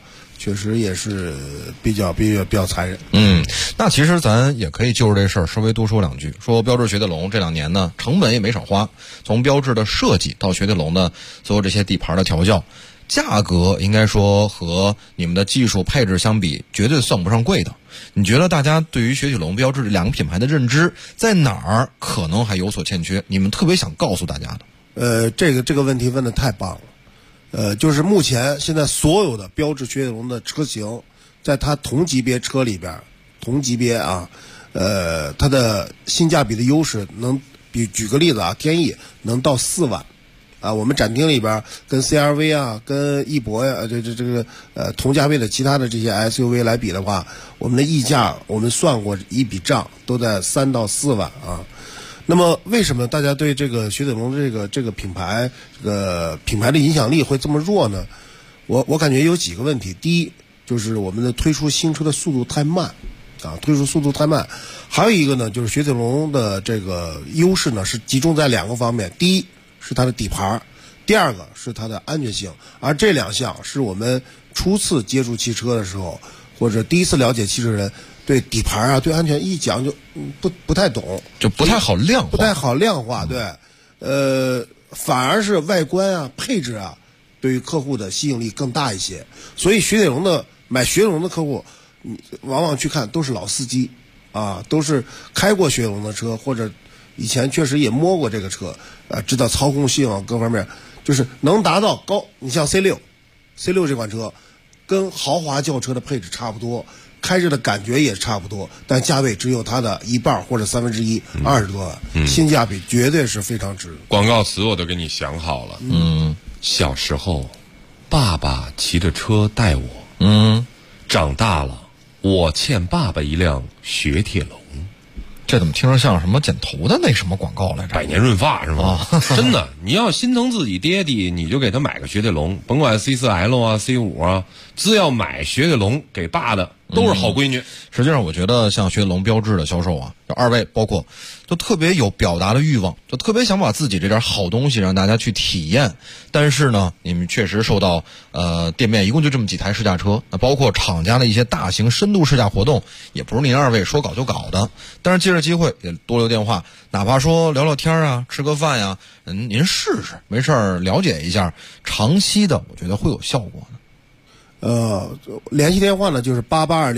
确实也是比较残忍。 那其实咱也可以就着这事儿稍微多说两句。说标致雪铁龙这2年呢，成本也没少花，从标致的设计到雪铁龙的所有这些底盘的调教，价格应该说和你们的技术配置相比，绝对算不上贵的。你觉得大家对于雪铁龙、标致这2个品牌的认知在哪儿可能还有所欠缺？你们特别想告诉大家的？ 这个问题问得太棒了。就是目前现在所有的标致雪铁龙的车型，在它同级别车里边，同级别啊，它的性价比的优势能举个例子啊，天翼能到4万。我们展厅里边跟 CR-V 啊、跟翼博呀、同价位的其他的这些 SUV 来比的话，我们的溢价我们算过一笔账，都在3到4万啊。那么为什么大家对这个雪铁龙这个品牌品牌的影响力会这么弱呢？我感觉有几个问题。第一，就是我们的推出新车的速度太慢啊，还有一个呢，就是雪铁龙的这个优势呢是集中在2个方面。第一是它的底盘，第二个是它的安全性，而这2项是我们初次接触汽车的时候，或者第一次了解汽车人对底盘啊、对安全一讲就不太懂， 就不太好量化，对，反而是外观啊、配置啊，对于客户的吸引力更大一些。所以买雪铁龙的客户，往往去看都是老司机啊，都是开过雪铁龙的车，或者以前确实也摸过这个车，知道操控性啊各方面，就是能达到高。你像 C6这款车，跟豪华轿车的配置差不多，开着的感觉也差不多，但价位只有它的1半或者1/3，20多万，性价比绝对是非常值。 广告词我都给你想好了。小时候，爸爸骑着车带我。长大了，我欠爸爸一辆雪铁龙。 这怎么听着像什么剪头的那什么广告来着？ 百年润发是吗？真的，你要心疼自己爹地，你就给他买个雪铁龙，甭管 C4L 啊、C5啊，只要买雪铁龙给爸的都是好闺女。 实际上，我觉得像雪铁龙、标致的销售啊，就2位包括，就特别有表达的欲望，就特别想把自己这点好东西让大家去体验。但是呢，你们确实受到店面一共就这么几台试驾车，那包括厂家的一些大型深度试驾活动，也不是您2位说搞就搞的。但是借着机会也多留电话，哪怕说聊聊天啊、吃个饭呀，您试试，没事儿了解一下，长期的我觉得会有效果的。 联系电话呢就是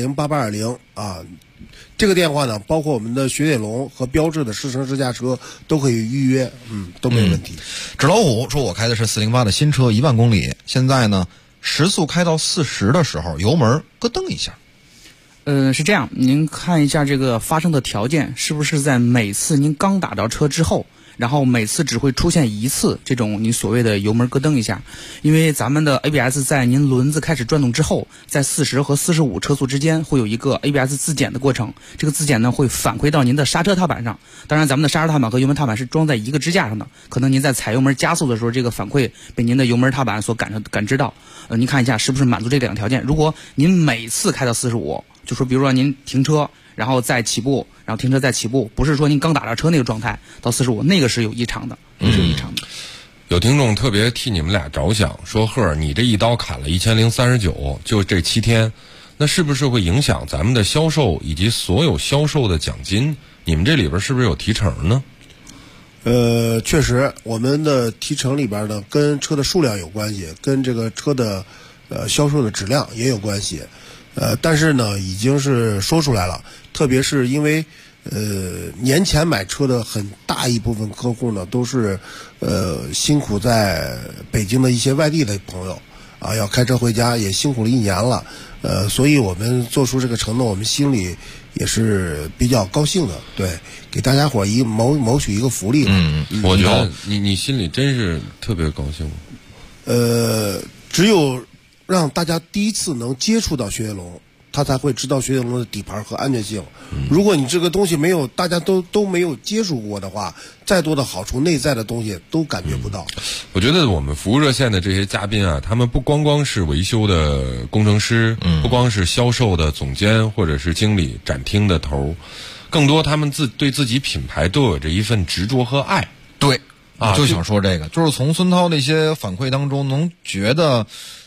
8820啊，这个电话呢包括我们的雪铁龙和标致的试乘试驾车都可以预约，都没问题。 纸老虎说我开的是408的新车，1万公里，现在呢时速开到40的时候，油门咯噔一下。 是这样，您看一下这个发生的条件是不是在每次您刚打着车之后，然后每次只会出现1次这种你所谓的油门咯噔一下。因为咱们的 ABS 在您轮子开始转动之后，在40和45车速之间会有一个 ABS 自检的过程，这个自检呢会反馈到您的刹车踏板上。当然咱们的刹车踏板和油门踏板是装在一个支架上的，可能您在踩油门加速的时候，这个反馈被您的油门踏板所感知到。您看一下是不是满足这2个条件。如果您每次开到45，就说比如说您停车然后再起步，然后停车再起步，不是说您刚打着车那个状态到45，那个是有异常的，是有异常的。 有听众特别替你们俩着想，说贺你这一刀砍了1039，就这7天，那是不是会影响咱们的销售以及所有销售的奖金？你们这里边是不是有提成呢？ 确实，我们的提成里边呢，跟车的数量有关系，跟这个车的销售的质量也有关系。但是呢，已经是说出来了，特别是因为年前买车的很大一部分客户呢，都是辛苦在北京的一些外地的朋友啊，要开车回家，也辛苦了1年了。所以我们做出这个承诺，我们心里也是比较高兴的，对，给大家伙谋取一个福利。 我觉得你心里真是特别高兴。 只有让大家第一次能接触到雪铁龙，他才会知道雪铁龙的底盘和安全性。如果你这个东西没有，大家都没有接触过的话，再多的好处，内在的东西都感觉不到。 我觉得我们服务热线的这些嘉宾啊，他们不光是维修的工程师，不光是销售的总监或者是经理、展厅的头，更多他们对自己品牌都有着一份执着和爱。 对，就想说这个，就是从孙涛那些反馈当中能觉得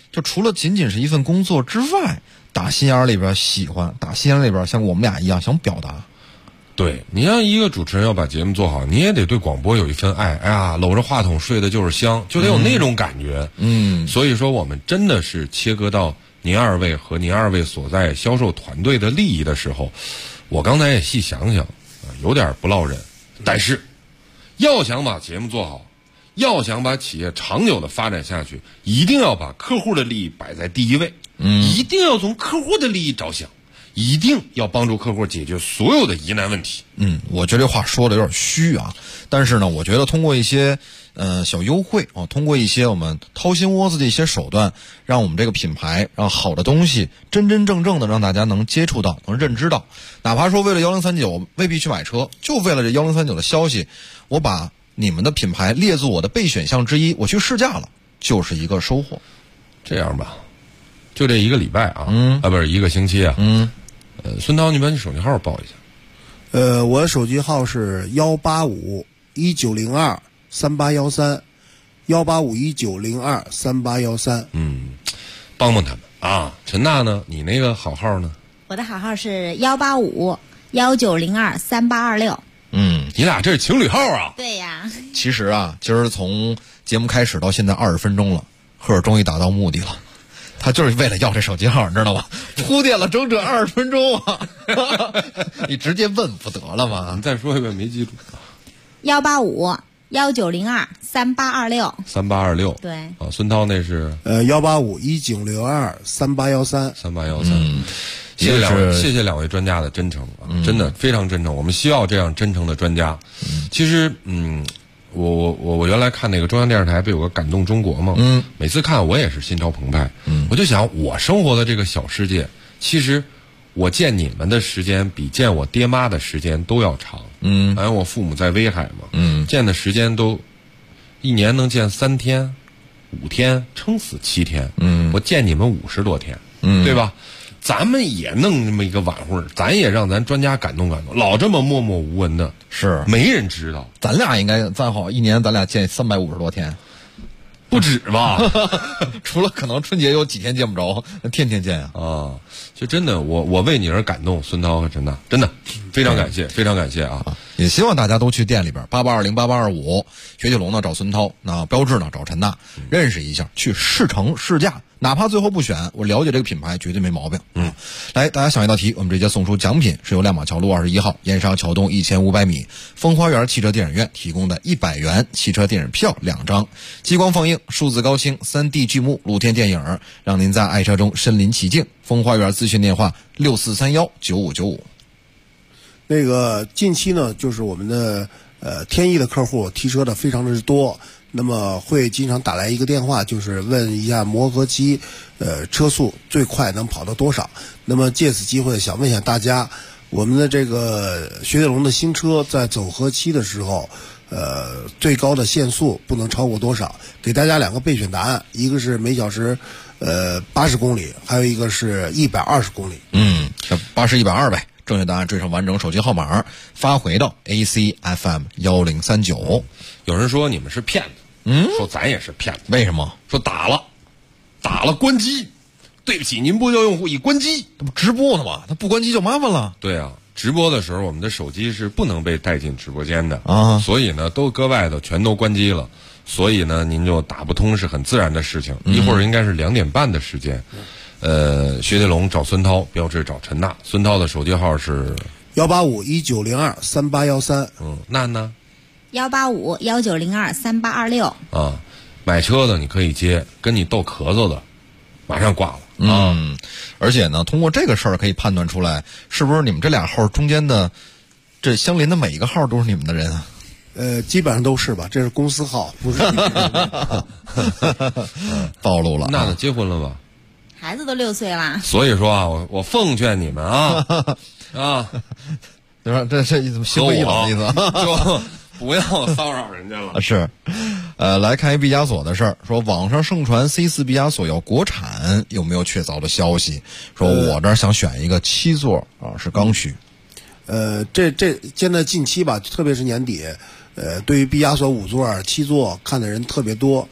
就除了仅仅是一份工作之外，打心眼里边喜欢，打心眼里边像我们俩一样想表达。 对，你让一个主持人要把节目做好，你也得对广播有一份爱。哎呀，搂着话筒睡的就是香，就得有那种感觉。所以说我们真的是切割到您二位和您二位所在销售团队的利益的时候，我刚才也细想想，有点不落忍。但是要想把节目做好，要想把企业长久的发展下去，一定要把客户的利益摆在第一位，一定要从客户的利益着想，一定要帮助客户解决所有的疑难问题。 我觉得这话说的有点虚啊，但是呢，我觉得通过一些小优惠啊，通过一些我们掏心窝子的一些手段，让我们这个品牌，让好的东西真真正正的让大家能接触到，能认知到。哪怕说为了1039未必去买车，就为了这1039的消息，我把你们的品牌列作我的备选项之一，我去试驾了，就是一个收获。 这样吧，就这一个礼拜啊，不是一个星期啊，孙涛，你把你手机号报一下。 我的手机号是185-1902-3813，185-1902-3813。 帮帮他们啊。陈娜呢？你那个好号呢？ 我的好号是185-1902-3826。 你俩这是情侣号啊？ 对呀。 其实啊，今儿从节目开始到现在20分钟了，赫尔终于达到目的了。他就是为了要这手机号，你知道吗？铺垫了整整20分钟啊！你直接问不得了吗？ 你再说一遍，没记住。 185-1902-3826。对。 啊，孙涛那是 185-1902-3813。 谢谢两位专家的真诚啊，真的非常真诚。我们需要这样真诚的专家。其实，我原来看那个中央电视台不有个感动中国吗？每次看我也是心潮澎湃。我就想，我生活的这个小世界，其实我见你们的时间比见我爹妈的时间都要长。因为我父母在威海嘛，见的时间都一年能见3天、5天，撑死7天。我见你们50多天，对吧？咱们也弄这么一个晚会，咱也让咱专家感动感动。老这么默默无闻的， 是没人知道。 咱俩应该咱好一年，咱俩见350多天， 不止吧？ 除了可能春节有几天见不着，天天见啊！就真的，我为你而感动，孙涛和陈娜，真的非常感谢，非常感谢啊！ 也希望大家都去店里边88208825，雪铁龙呢找孙涛，那标致呢找陈娜，认识一下，去试乘试驾。哪怕最后不选，我了解这个品牌绝对没毛病。来，大家想一道题，我们直接送出奖品，是由亮马桥路21号燕莎桥东1500米风花园汽车电影院提供的100元汽车电影票2张，激光放映、数字高清、3D 剧目、露天电影，让您在爱车中身临其境。风花园咨询电话64319595。 那个近期呢，就是我们的天翼的客户提车的非常的多。那么会经常打来一个电话，就是问一下磨合期，车速最快能跑到多少？那么借此机会想问一下大家，我们的这个雪铁龙的新车在走合期的时候，最高的限速不能超过多少？给大家2个备选答案，一个是每小时80公里，还有一个是120公里。 80、120呗。正确答案缀上完整手机号码，发回到 ACFM 1039。 有人说你们是骗子，说咱也是骗子， 为什么？ 说打了关机，对不起，您拨叫用户已关机， 这不直播呢吗？他不关机就麻烦了。 对啊，直播的时候我们的手机是不能被带进直播间的啊，所以呢都搁外头全都关机了，所以呢您就打不通是很自然的事情。一会儿应该是2点半的时间。雪铁龙找孙涛，标致找陈娜。孙涛的手机号是 185-1902-3813。 娜呢 185-1902-3826。 啊，买车的你可以接，跟你逗咳嗽的马上挂了。 而且呢，通过这个事儿可以判断出来，是不是你们这俩号中间的这相邻的每一个号都是你们的人啊？ 基本上都是吧，这是公司号，不是暴露了。 娜娜结婚了吧？ 孩子都6岁啦。 所以说啊，我奉劝你们啊对吧？这意思心灰意冷的意思， 就不要骚扰人家了。 是，来看一毕加索的事儿，说网上盛传 C4 毕加索要国产，有没有确凿的消息？说我这儿想选一个7座啊，是刚需。 这现在近期吧，特别是年底，对于毕加索5座、7座看的人特别多。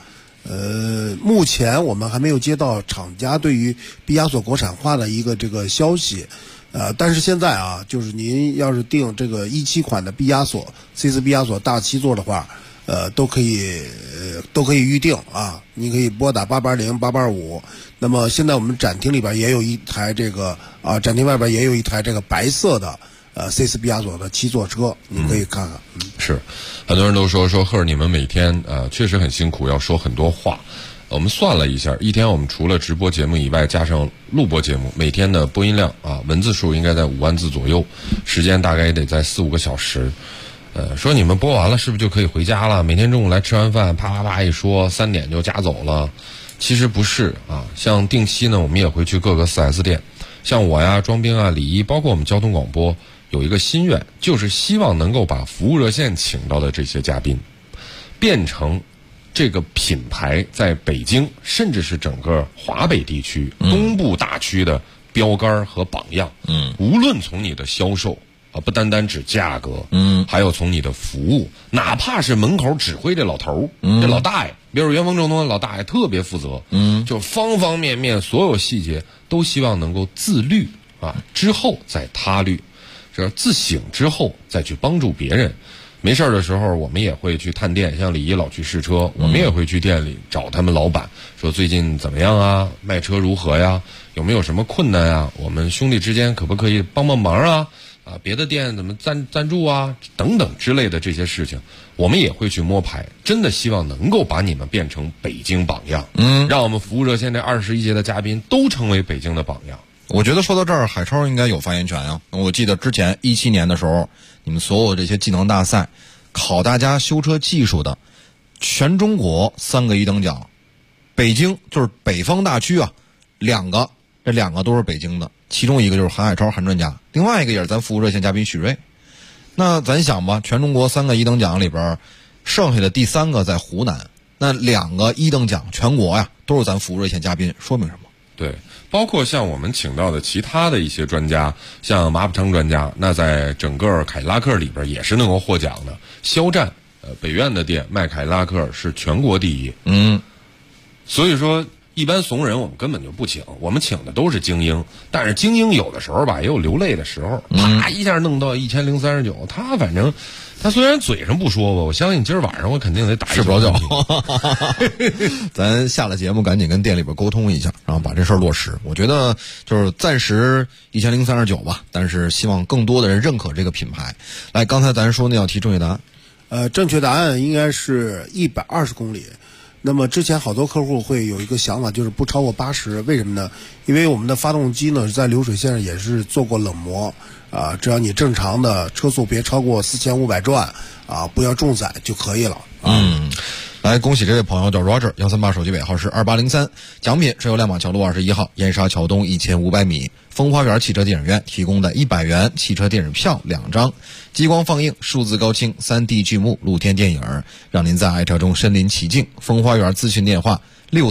目前我们还没有接到厂家对于毕加索国产化的一个这个消息，但是现在啊，就是您要是订这个17款的毕加索 C4 毕加索大7座的话，都可以预定啊，你可以拨打880、825。那么现在我们展厅里边也有一台这个展厅外边也有一台这个白色的C4 毕加索的7座车，你可以看看。 是，很多人都说赫你们每天确实很辛苦，要说很多话。我们算了一下，一天我们除了直播节目以外，加上录播节目，每天的播音量文字数应该在5万字左右，时间大概也得在4-5个小时。说你们播完了是不是就可以回家了？每天中午来吃完饭，啪啪啪一说，3点就家走了。其实不是啊，像定期呢，我们也会去各个 4S 店。像我呀、庄兵啊、李一，包括我们交通广播，有一个心愿，就是希望能够把服务热线请到的这些嘉宾，变成这个品牌在北京，甚至是整个华北地区、东部大区的标杆和榜样。无论从你的销售不单单指价格，还有从你的服务，哪怕是门口指挥这老头这老大爷，比如元丰正通的老大爷特别负责，就方方面面所有细节都希望能够自律之后再他律，这自省之后再去帮助别人。没事的时候我们也会去探店，像李一老去试车，我们也会去店里找他们老板，说最近怎么样啊，卖车如何呀，有没有什么困难啊，我们兄弟之间可不可以帮帮忙啊，别的店怎么赞助啊等等之类的这些事情，我们也会去摸排，真的希望能够把你们变成北京榜样，让我们服务热线这21届的嘉宾都成为北京的榜样。 我觉得说到这儿，海超应该有发言权啊。我记得之前17年的时候，你们所有这些技能大赛考大家修车技术的，全中国3个1等奖，北京就是北方大区啊，2个，这2个都是北京的，其中一个就是韩海超韩专家，另外一个也是咱服务热线嘉宾许瑞。那咱想吧，全中国3个1等奖里边，剩下的第3个在湖南，那2个1等奖全国呀都是咱服务热线嘉宾，说明什么？ 对，包括像我们请到的其他的一些专家，像马普昌专家，那在整个凯迪拉克里边也是能够获奖的。肖战，北苑的店卖凯迪拉克是全国第一。所以说一般怂人我们根本就不请，我们请的都是精英。但是精英有的时候吧，也有流泪的时候，啪一下弄到1039，他反正他虽然嘴上不说吧，我相信今儿晚上我肯定得打睡不着觉。咱下了节目赶紧跟店里边沟通一下，然后把这事儿落实。我觉得就是暂时1039吧，但是希望更多的人认可这个品牌。来，刚才咱说那要提正确答案， 正确答案应该是120公里。那么之前好多客户会有一个想法，就是不超过80，为什么呢？因为我们的发动机呢在流水线上也是做过冷磨只要你正常的车速别超过4500转不要重载就可以了。 来，恭喜这位朋友叫 Roger，138手机尾号是2803，奖品是由亮马桥路21号燕莎桥东1500米风花园汽车电影院提供的100元汽车电影票2张，激光放映、数字高清、3D 剧目、露天电影，让您在爱车中身临其境。风花园咨询电话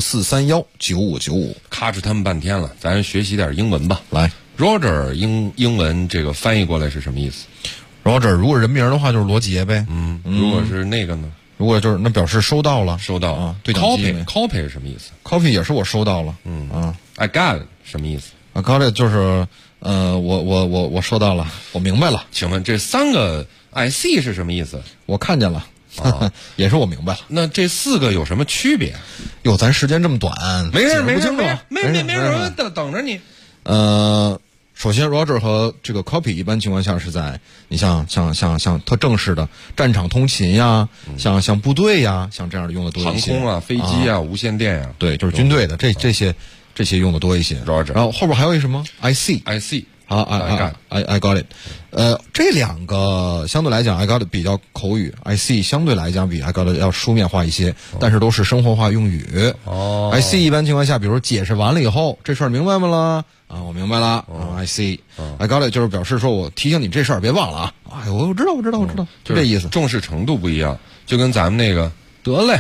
64319595。 咔哧他们半天了，咱学习点英文吧。 来 ，Roger 英文这个翻译过来是什么意思 ？Roger 如果人名的话就是罗杰呗。 如果是那个呢？ 如果就是那表示收到了， 收到啊。 对讲机 copy 是什么意思 ？copy 也是我收到了。 I got it 什么意思 ？I got it 就是我收到了，我明白了。 请问这3个 I see 是什么意思？ 我看见了，也是我明白了。 那这4个有什么区别？ 哟，咱时间这么短， 没事， 不清楚， 没事，等着你。 首先 Roger 和这个 copy 一般情况下是在你像特正式的战场通勤呀，像部队呀，像这样的用的多一些。 航空啊，飞机啊，无线电啊， 对，就是军队的这些用的多一些。 Roger， 然后后边还有一什么 I see 好 I got it。这2个相对来讲 I got it 比较口语， I see 相对来讲比 I got it 要书面化一些，但是都是生活化用语。I see 一般情况下，比如解释完了以后，这事儿明白吗了？我明白了。I see。I got it 就是表示说我提醒你这事儿别忘了我知道，就这意思。 重视程度不一样，就跟咱们那个得嘞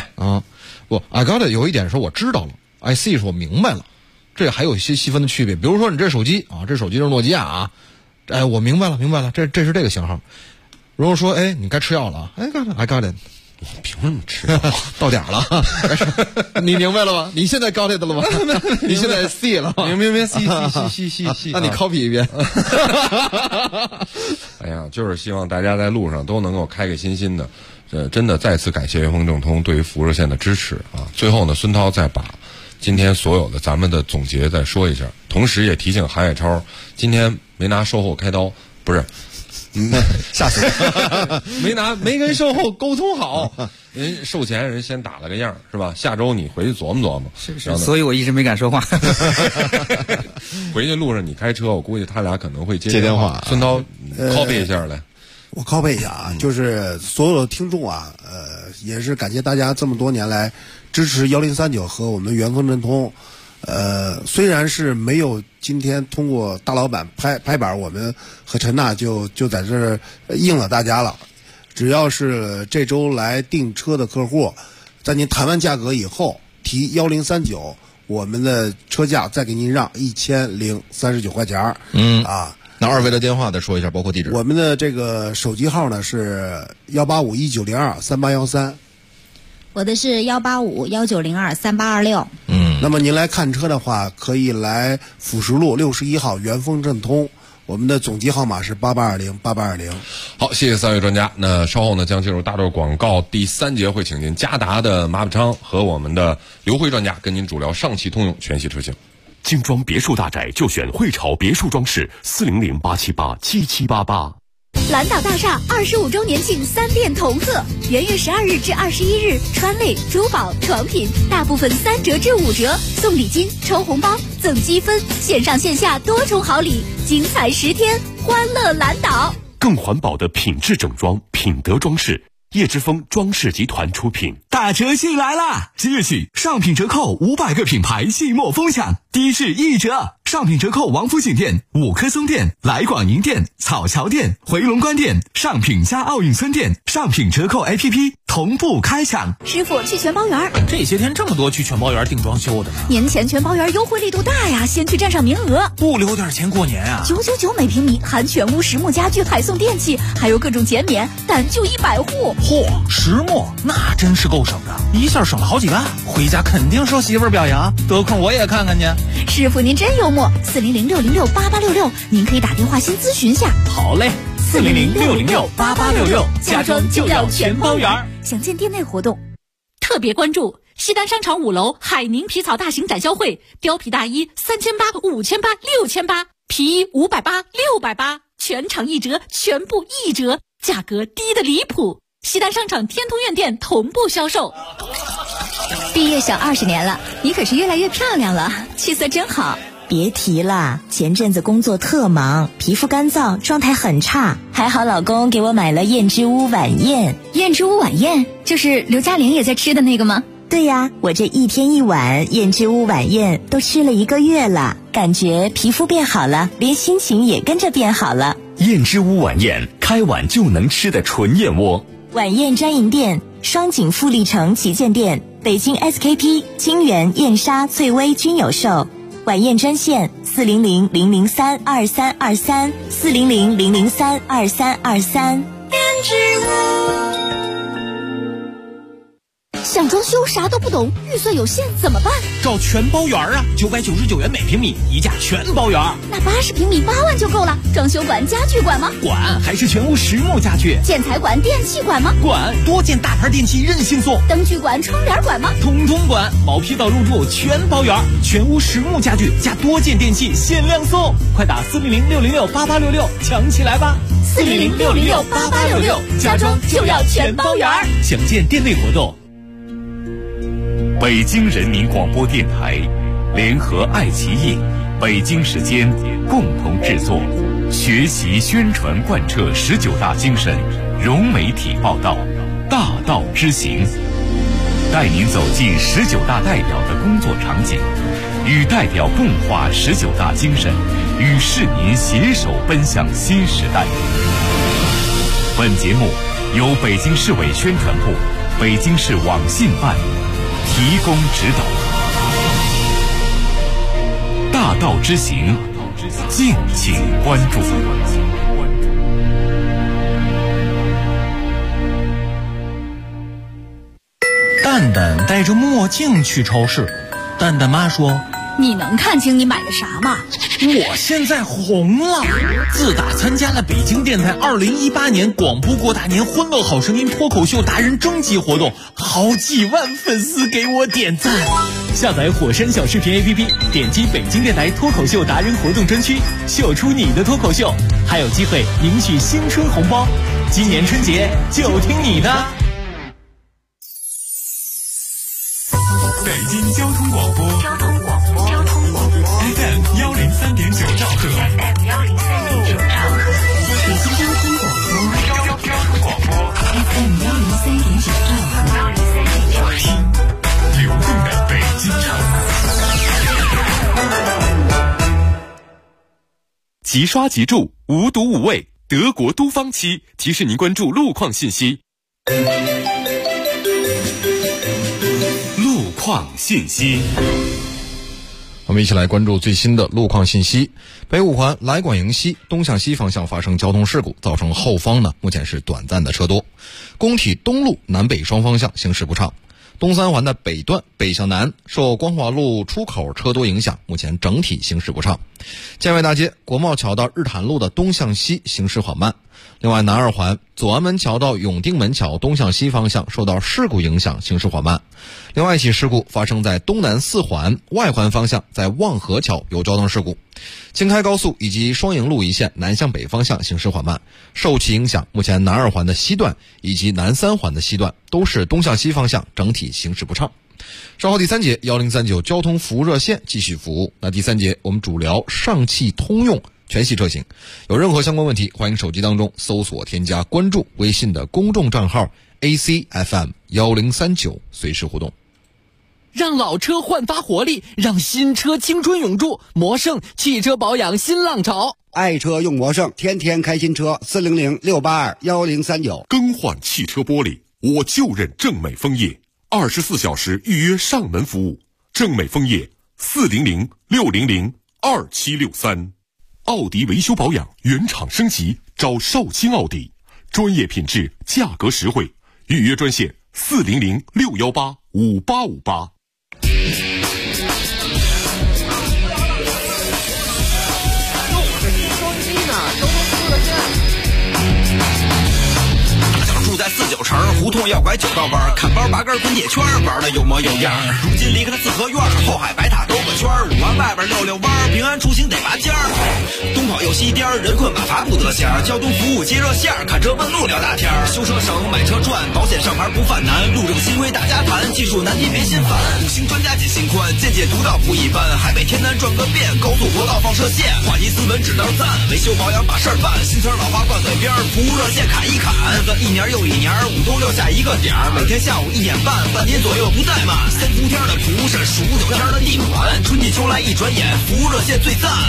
I got it 有一点说我知道了 ，I see 是我明白了。这还有一些细分的区别，比如说你这手机这手机是诺基亚我明白了，这是这个型号。如果说你该吃药了I got it 凭什么吃？ 到点了，你明白了吗？你现在 got it 了吗？你现在 see 了吗？ 明 see， 那你 copy 一遍。 哎呀，就是希望大家在路上都能够开开心心的。真的再次感谢元丰正通对于辐射线的支持啊！最后呢，孙涛再把今天所有的咱们的总结再说一下，同时也提醒韩海超，今天没拿售后开刀，不是， 吓死我！没跟售后沟通好，人售前人先打了个样是吧？下周你回去琢磨琢磨。 是，所以我一直没敢说话。 回去路上你开车，我估计他俩可能会接电话。 孙涛copy 一下来。 我copy一下啊，就是所有的听众啊，也是感谢大家这么多年来支持1039和我们元丰正通。虽然是没有今天通过大老板拍板，我们和陈娜就在这儿应了大家了。只要是这周来订车的客户，在您谈完价格以后提1039，我们的车价再给您让1039块钱。 那二位的电话再说一下，包括地址。 我们的这个手机号呢是18519023813， 我的是18519023826。 那么您来看车的话，可以来辅石路61号元丰正通，我们的总机号码是88208820。 好，谢谢三位专家。那稍后呢将进入大段广告，第3节会请进嘉达的马宝昌和我们的刘辉专家跟您主聊上汽通用全系车型。 精装别墅大宅就选汇潮别墅装饰，400-878-7788。 蓝岛大厦25周年庆3店同贺，元月12日至21日，川类、珠宝、床品大部分3折至5折，送礼金、抽红包、赠积分，线上线下多重好礼，精彩10天，欢乐蓝岛。 更环保的品质整装，品德装饰。叶之峰装饰集团出品。 大折季来啦！7月起，上品折扣500个品牌季末疯抢，低至1折。上品折扣王府井店、五棵松店、来广营店、草桥店、回龙观店，上品加奥运村店，上品折扣 APP 同步开抢。 师傅去全包园， 这些天这么多去全包园订装修的呢。 年前全包园优惠力度大呀，先去占上名额， 不留点钱过年啊 ！999每平米，含全屋实木家具，还送电器，还有各种减免，但就100户。 嚯，实木那真是够省的，一下省了好几万，回家肯定受媳妇儿表扬，得空我也看看去。 师傅您真幽默，400-606-8866，您可以打电话先咨询下。 好嘞，400-606-8866，家装就要全包园。 详见店内活动。 特别关注西单商场5楼海宁皮草大型展销会，貂皮大衣3800、5800、6800，皮衣580、680，全场1折，全部1折，价格低得离谱。西单商场天通苑店同步销售。 毕业小20年了，你可是越来越漂亮了，气色真好。 别提了，前阵子工作特忙，皮肤干燥，状态很差，还好老公给我买了燕之屋晚宴。 燕之屋晚宴就是刘嘉玲也在吃的那个吗？ 对呀，我这1天1碗燕之屋晚宴都吃了1个月了，感觉皮肤变好了，连心情也跟着变好了。 燕之屋晚宴，开碗就能吃的纯燕窝。 晚宴专营店：双井富力城旗舰店、北京 SKP、清源、燕莎、翠微均有售。晚宴专线400-003-2323 400-003-2323。 想装修啥都不懂，预算有限怎么办？ 找全包园啊，999元每平米，一价全包园。 那80平米8万就够了。装修管、家具管吗？ 管，还是全屋实木家具。 建材管、电器管吗？ 管，多件大牌电器任性送。 灯具管、窗帘管吗？ 通通管，毛坯到入住全包园，全屋实木家具加多件电器限量送。快打400-606-8866，抢起来吧 ！400-606-8866，家装就要全包园。 详见店内活动。 北京人民广播电台联合爱奇艺、北京时间共同制作，学习宣传贯彻19大精神，融媒体报道，大道之行，带您走进19大代表的工作场景，与代表共话19大精神，与市民携手奔向新时代。本节目由北京市委宣传部、北京市网信办提供指导。大道之行，敬请关注。 蛋蛋戴着墨镜去超市，蛋蛋妈说：“ 你能看清你买的啥吗？ 我现在红了！自打参加了北京电台2018年广播过大年欢乐好声音脱口秀达人征集活动，好几万粉丝给我点赞。下载火山小视频 APP， 点击北京电台脱口秀达人活动专区，秀出你的脱口秀，还有机会赢取新春红包。今年春节就听你的！ 北京交通广播FM 103.9兆赫， 北京交通广播 FM 103.9兆赫， 流动的北京城。 即刷即住，无毒无味，德国都方漆提示您关注路况信息。路况信息。 我们一起来关注最新的路况信息。北五环来广营西东向西方向发生交通事故，造成后方呢目前是短暂的车多。工体东路南北双方向行驶不畅。东三环的北段北向南受光华路出口车多影响，目前整体行驶不畅。建外大街国贸桥到日坛路的东向西行驶缓慢。另外，南二环左安门桥到永定门桥东向西方向受到事故影响，行驶缓慢。另外一起事故发生在东南四环外环方向，在望河桥有交通事故。京开高速以及双营路一线南向北方向行驶缓慢，受其影响，目前南二环的西段以及南三环的西段都是东向西方向整体行驶不畅。稍后第三节1039交通服务热线继续服务。那第三节我们主聊上汽通用全系车型，有任何相关问题，欢迎手机当中搜索添加关注微信的公众账号 ACFM1039，随时互动。 让老车焕发活力，让新车青春永驻。魔胜汽车保养新浪潮， 爱车用魔胜，天天开新车。400-682-1039。 更换汽车玻璃，我就认正美枫叶，24小时预约上门服务。正美枫叶400-600-2763。奥迪维修保养原厂升级，找绍兴奥迪，专业品质，价格实惠。预约专线400-618-5858。 住在49城，胡同要拐9道弯，看包拔根滚铁圈，玩的有模有样。如今离开了四合院，后海白塔兜个圈，5环外边溜弯，平安出行得拔尖儿。东跑右西颠，人困马乏不得闲。交通服务接热线，看车问路聊大天。修车省，买车赚，保险上牌不犯难。路政新规大家谈，技术难题别心烦。5星专家解心宽，见解独到不一般。海北天南转个遍，高速国道放射线。话题斯文只当赞，维修保养把事儿办。新车老花挂嘴边，服务热线砍一砍。一年又一年，5都留下一个点儿。每天下午1点半，半年左右不怠慢。3伏天的不是数9天的地暖，春季秋来一转眼，服务热线最赞。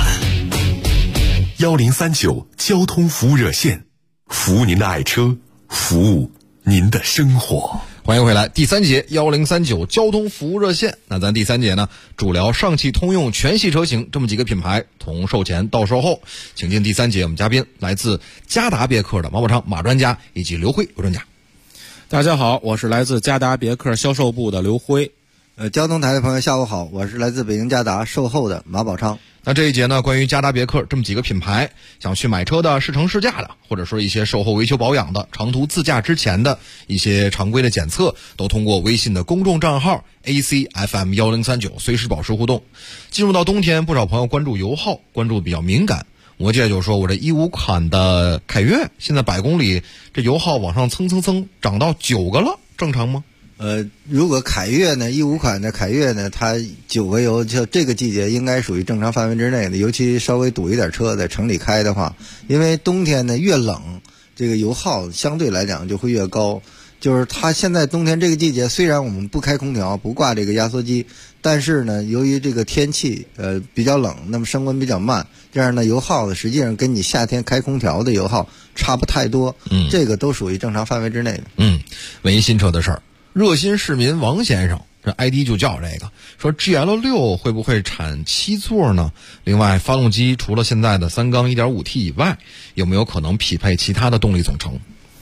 1039交通服务热线，服务您的爱车，服务您的生活。 欢迎回来，第三节1039交通服务热线。那咱第三节呢，主聊上汽通用全系车型这么几个品牌，从售前到售后。请进第三节我们嘉宾，来自嘉达别克的马宝昌马专家以及刘辉刘专家。 大家好，我是来自嘉达别克销售部的刘辉。 交通台的朋友下午好，我是来自北京嘉达售后的马宝昌。 那这一节呢，关于嘉达别克这么几个品牌，想去买车的试乘试驾的，或者说一些售后维修保养的，长途自驾之前的一些常规的检测，都通过微信的公众账号 ACFM1039 随时保持互动。进入到冬天，不少朋友关注油耗，关注比较敏感。摩羯就说，我这15款的凯越现在100公里这油耗往上蹭涨到9个了，正常吗？ 如果凯越呢，15款的凯越呢，它9个油，就这个季节应该属于正常范围之内的，尤其稍微堵一点车在城里开的话，因为冬天呢越冷，这个油耗相对来讲就会越高。就是它现在冬天这个季节，虽然我们不开空调，不挂这个压缩机，但是呢，由于这个天气比较冷，那么升温比较慢，这样呢油耗呢实际上跟你夏天开空调的油耗差不太多，这个都属于正常范围之内的。 问一新车的事儿，热心市民王先生这 ID 就叫这个，说 GL6 会不会产7座呢？另外，发动机除了现在的3缸 1.5T 以外，有没有可能匹配其他的动力总成？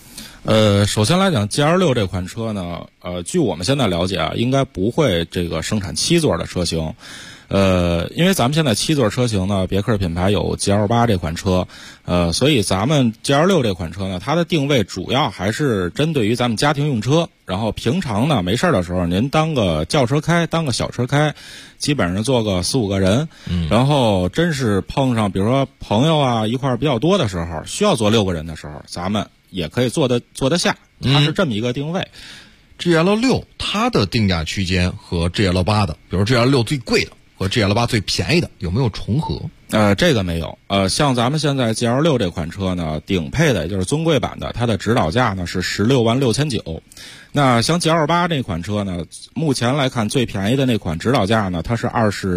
首先来讲 GL6 这款车呢，据我们现在了解啊，应该不会这个生产7座的车型。因为咱们现在7座车型呢，别克品牌有 GL8 这款车，所以咱们 GL6 这款车呢，它的定位主要还是针对于咱们家庭用车。然后平常呢没事的时候，您当个轿车开，当个小车开，基本上坐个4-5个人。然后真是碰上比如说朋友啊一块儿比较多的时候，需要坐6个人的时候，咱们也可以坐得下。它是这么一个定位。 GL6 它的定价区间和 GL8 的，比如 GL6 最贵的和 GL8 最便宜的有没有重合？ 这个没有。像咱们现在 GL6 这款车呢，顶配的也就是尊贵版的，它的指导价呢是166900。那像 GL8 这款车呢，目前来看最便宜的那款指导价呢，它是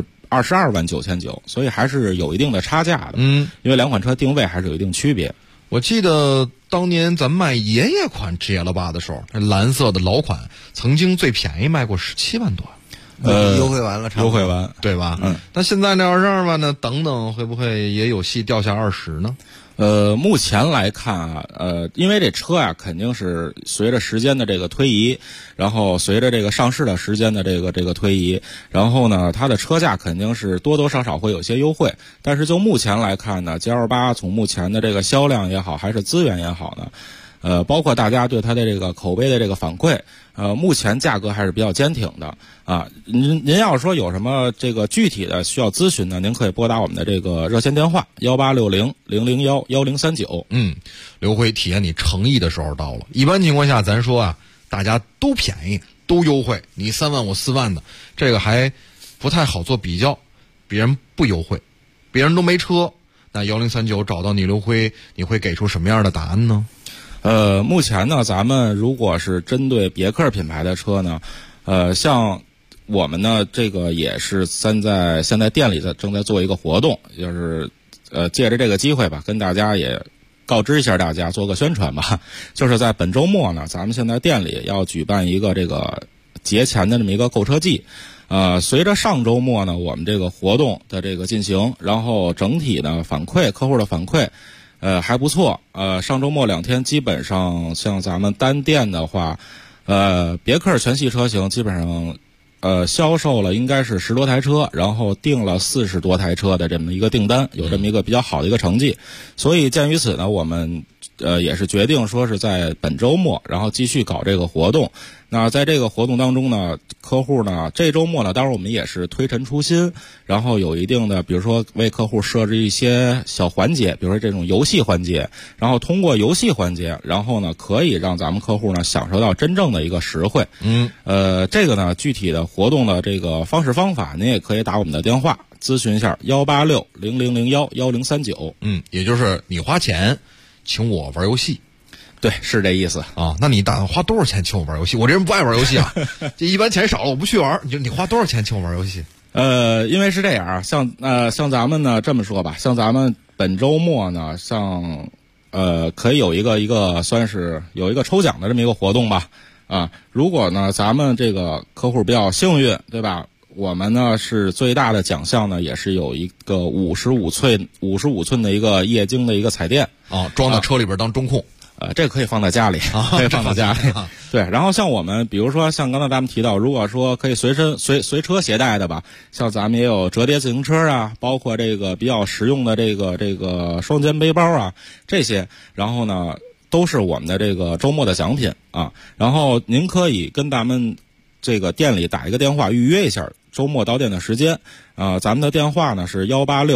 229900，所以还是有一定的差价的。因为两款车定位还是有一定区别。 我记得当年咱卖爷爷款 GL8 的时候，蓝色的老款曾经最便宜卖过17万多。 优惠完了， 优惠完， 对吧？那现在那22万呢？等等，会不会也有戏掉下20呢？ 目前来看啊，因为这车啊，肯定是随着时间的这个推移，然后随着这个上市的时间的这个推移，然后呢，它的车价肯定是多多少少会有些优惠。但是就目前来看呢 ，GL8 从目前的这个销量也好，还是资源也好呢，包括大家对它的这个口碑的这个反馈，目前价格还是比较坚挺的啊。您要是说有什么这个具体的需要咨询呢，您可以拨打我们的这个热线电话1860-001-1039。 刘辉体验你诚意的时候到了。一般情况下，咱说啊，大家都便宜，都优惠，你3万我4万的，这个还不太好做比较。别人不优惠，别人都没车，那1039找到你刘辉，你会给出什么样的答案呢？ 目前呢，咱们如果是针对别克品牌的车呢，像我们呢，这个也是现在店里正在做一个活动，就是借着这个机会吧，跟大家也告知一下大家，做个宣传吧。就是在本周末呢，咱们现在店里要举办一个这个节前的这么一个购车季。随着上周末呢，我们这个活动的这个进行，然后整体的反馈，客户的反馈。还不错。上周末2天基本上像咱们单店的话，别克全系车型基本上销售了应该是10多台车，然后订了40多台车的这么一个订单，有这么一个比较好的一个成绩。所以鉴于此呢，我们也是决定说是在本周末，然后继续搞这个活动。那在这个活动当中呢，客户呢这周末呢，当然我们也是推陈出新，然后有一定的比如说为客户设置一些小环节，比如说这种游戏环节，然后通过游戏环节，然后呢可以让咱们客户呢享受到真正的一个实惠。这个呢具体的活动的这个方式方法，您也可以打我们的电话咨询一下1860011039。 也就是你花钱请我玩游戏。 对，是这意思啊。那你打算花多少钱请我玩游戏？我这人不爱玩游戏啊，这一般钱少了我不去玩。你花多少钱请我玩游戏？ 因为是这样啊，像咱们呢这么说吧，像咱们本周末呢，可以有一个算是有一个抽奖的这么一个活动吧。如果呢咱们这个客户比较幸运，对吧？我们呢是最大的奖项呢，也是有一个55寸的一个液晶的一个彩电装到车里边当中控。 这个可以放在家里，可以放在家里。对，然后像我们，比如说像刚才咱们提到，如果说可以随车携带的吧，像咱们也有折叠自行车啊，包括这个比较实用的这个双肩背包啊，这些，然后呢都是我们的这个周末的奖品啊。然后您可以跟咱们这个店里打一个电话预约一下周末到店的时间咱们的电话呢是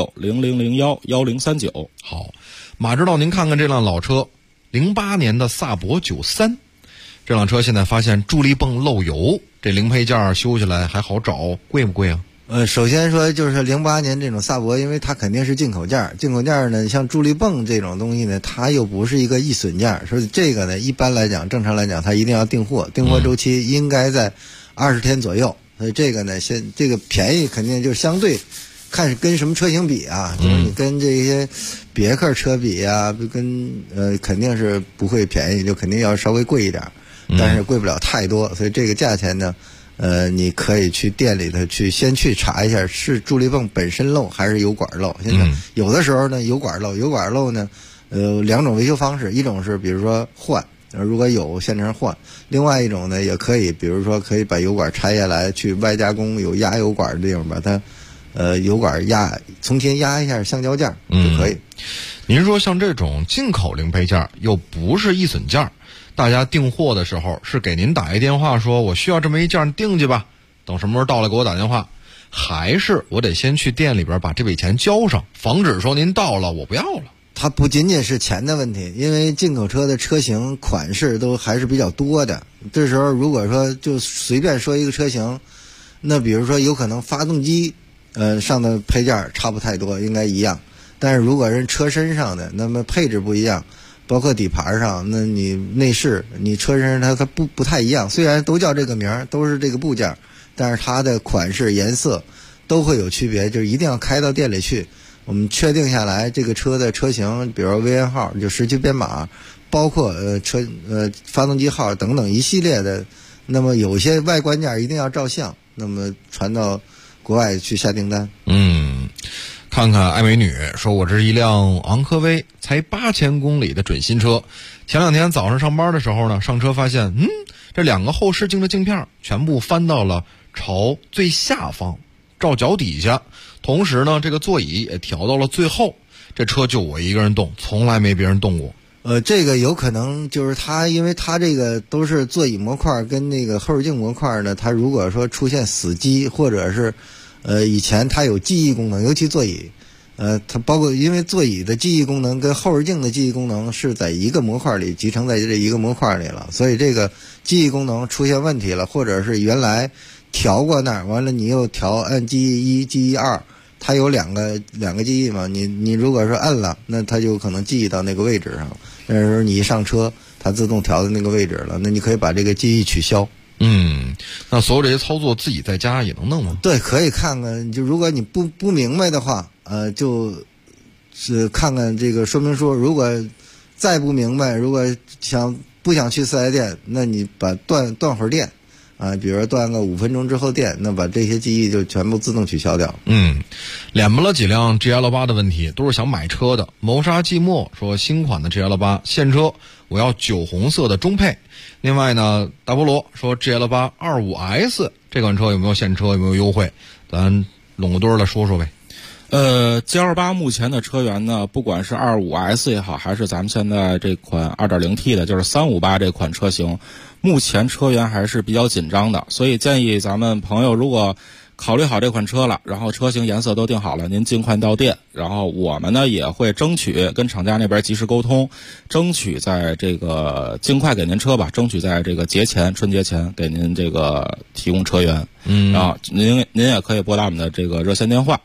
1860011039。 好，马指导，您看看这辆老车。08年的萨博93，这辆车现在发现助力泵漏油，这零配件修起来还好找，贵不贵啊？ 首先说就是08年这种萨博，因为它肯定是进口件，进口件呢，像助力泵这种东西呢，它又不是一个易损件，所以这个呢，一般来讲，正常来讲，它一定要订货，订货周期应该在20天左右，所以这个呢，这个便宜肯定就相对。看是跟什么车型比啊？就是你跟这些别克车比啊，肯定是不会便宜，就肯定要稍微贵一点，但是贵不了太多。所以这个价钱呢，你可以去店里头先去查一下，是助力泵本身漏还是油管漏。现在有的时候呢，油管漏呢，2种维修方式，一种是比如说换如果有现成换。另外一种呢，也可以，比如说可以把油管拆下来，去外加工有压油管的地方，把它油管重新压一下橡胶件就可以。 您说像这种进口零配件又不是易损件，大家订货的时候是给您打一电话说我需要这么一件订去吧，等什么时候到了给我打电话，还是我得先去店里边把这笔钱交上，防止说您到了我不要了？ 它不仅仅是钱的问题，因为进口车的车型款式都还是比较多的。这时候如果说就随便说一个车型，那比如说有可能发动机上的配件差不太多，应该一样，但是如果是车身上的，那么配置不一样，包括底盘上，那你内饰你车身上它不太一样，虽然都叫这个名都是这个部件，但是它的款式颜色都会有区别，就是一定要开到店里去，我们确定下来这个车的车型，比如VN号就时区编码，包括发动机号等等一系列的，那么有些外观件一定要照相，那么传到国外去下订单。 看看爱美女说，我这是一辆昂科威，才8000公里的准新车。前2天早上上班的时候呢，上车发现，这2个后视镜的镜片全部翻到了朝最下方，照脚底下。同时呢，这个座椅也调到了最后。这车就我一个人动，从来没别人动过。 这个有可能就是它，因为它这个都是座椅模块跟那个后视镜模块呢，它如果说出现死机，或者是以前它有记忆功能，尤其座椅，它包括因为座椅的记忆功能跟后视镜的记忆功能是在一个模块里集成在这一个模块里了，所以这个记忆功能出现问题了，或者是原来调过那儿，完了你又按记忆1、记忆2，它有两个记忆嘛，你如果说按了，那它就可能记忆到那个位置上，那时候你一上车，它自动调到那个位置了，那你可以把这个记忆取消。 那所有这些操作自己在家也能弄吗？ 对，可以看看。就如果你不明白的话，就是看看这个说明书。如果再不明白，如果不想去4S店，那你把断会儿电啊，比如说断个5分钟之后电，那把这些记忆就全部自动取消掉。 脸巴了几辆 GL8 的问题，都是想买车的。谋杀寂寞说，新款的 GL8 现车，我要酒红色的中配。另外呢，大菠萝说 GL8 25S 这款车有没有现车，有没有优惠？咱拢个堆儿来说说呗。 GL8 目前的车源呢，不管是 25S 也好，还是咱们现在这款 2.0T 的，就是358这款车型，目前车源还是比较紧张的，所以建议咱们朋友如果考虑好这款车了，然后车型颜色都定好了，您尽快到店，然后我们呢也会争取跟厂家那边及时沟通，争取在这个尽快给您车吧，争取在这个春节前给您这个提供车源。然后您也可以拨打我们的这个热线电话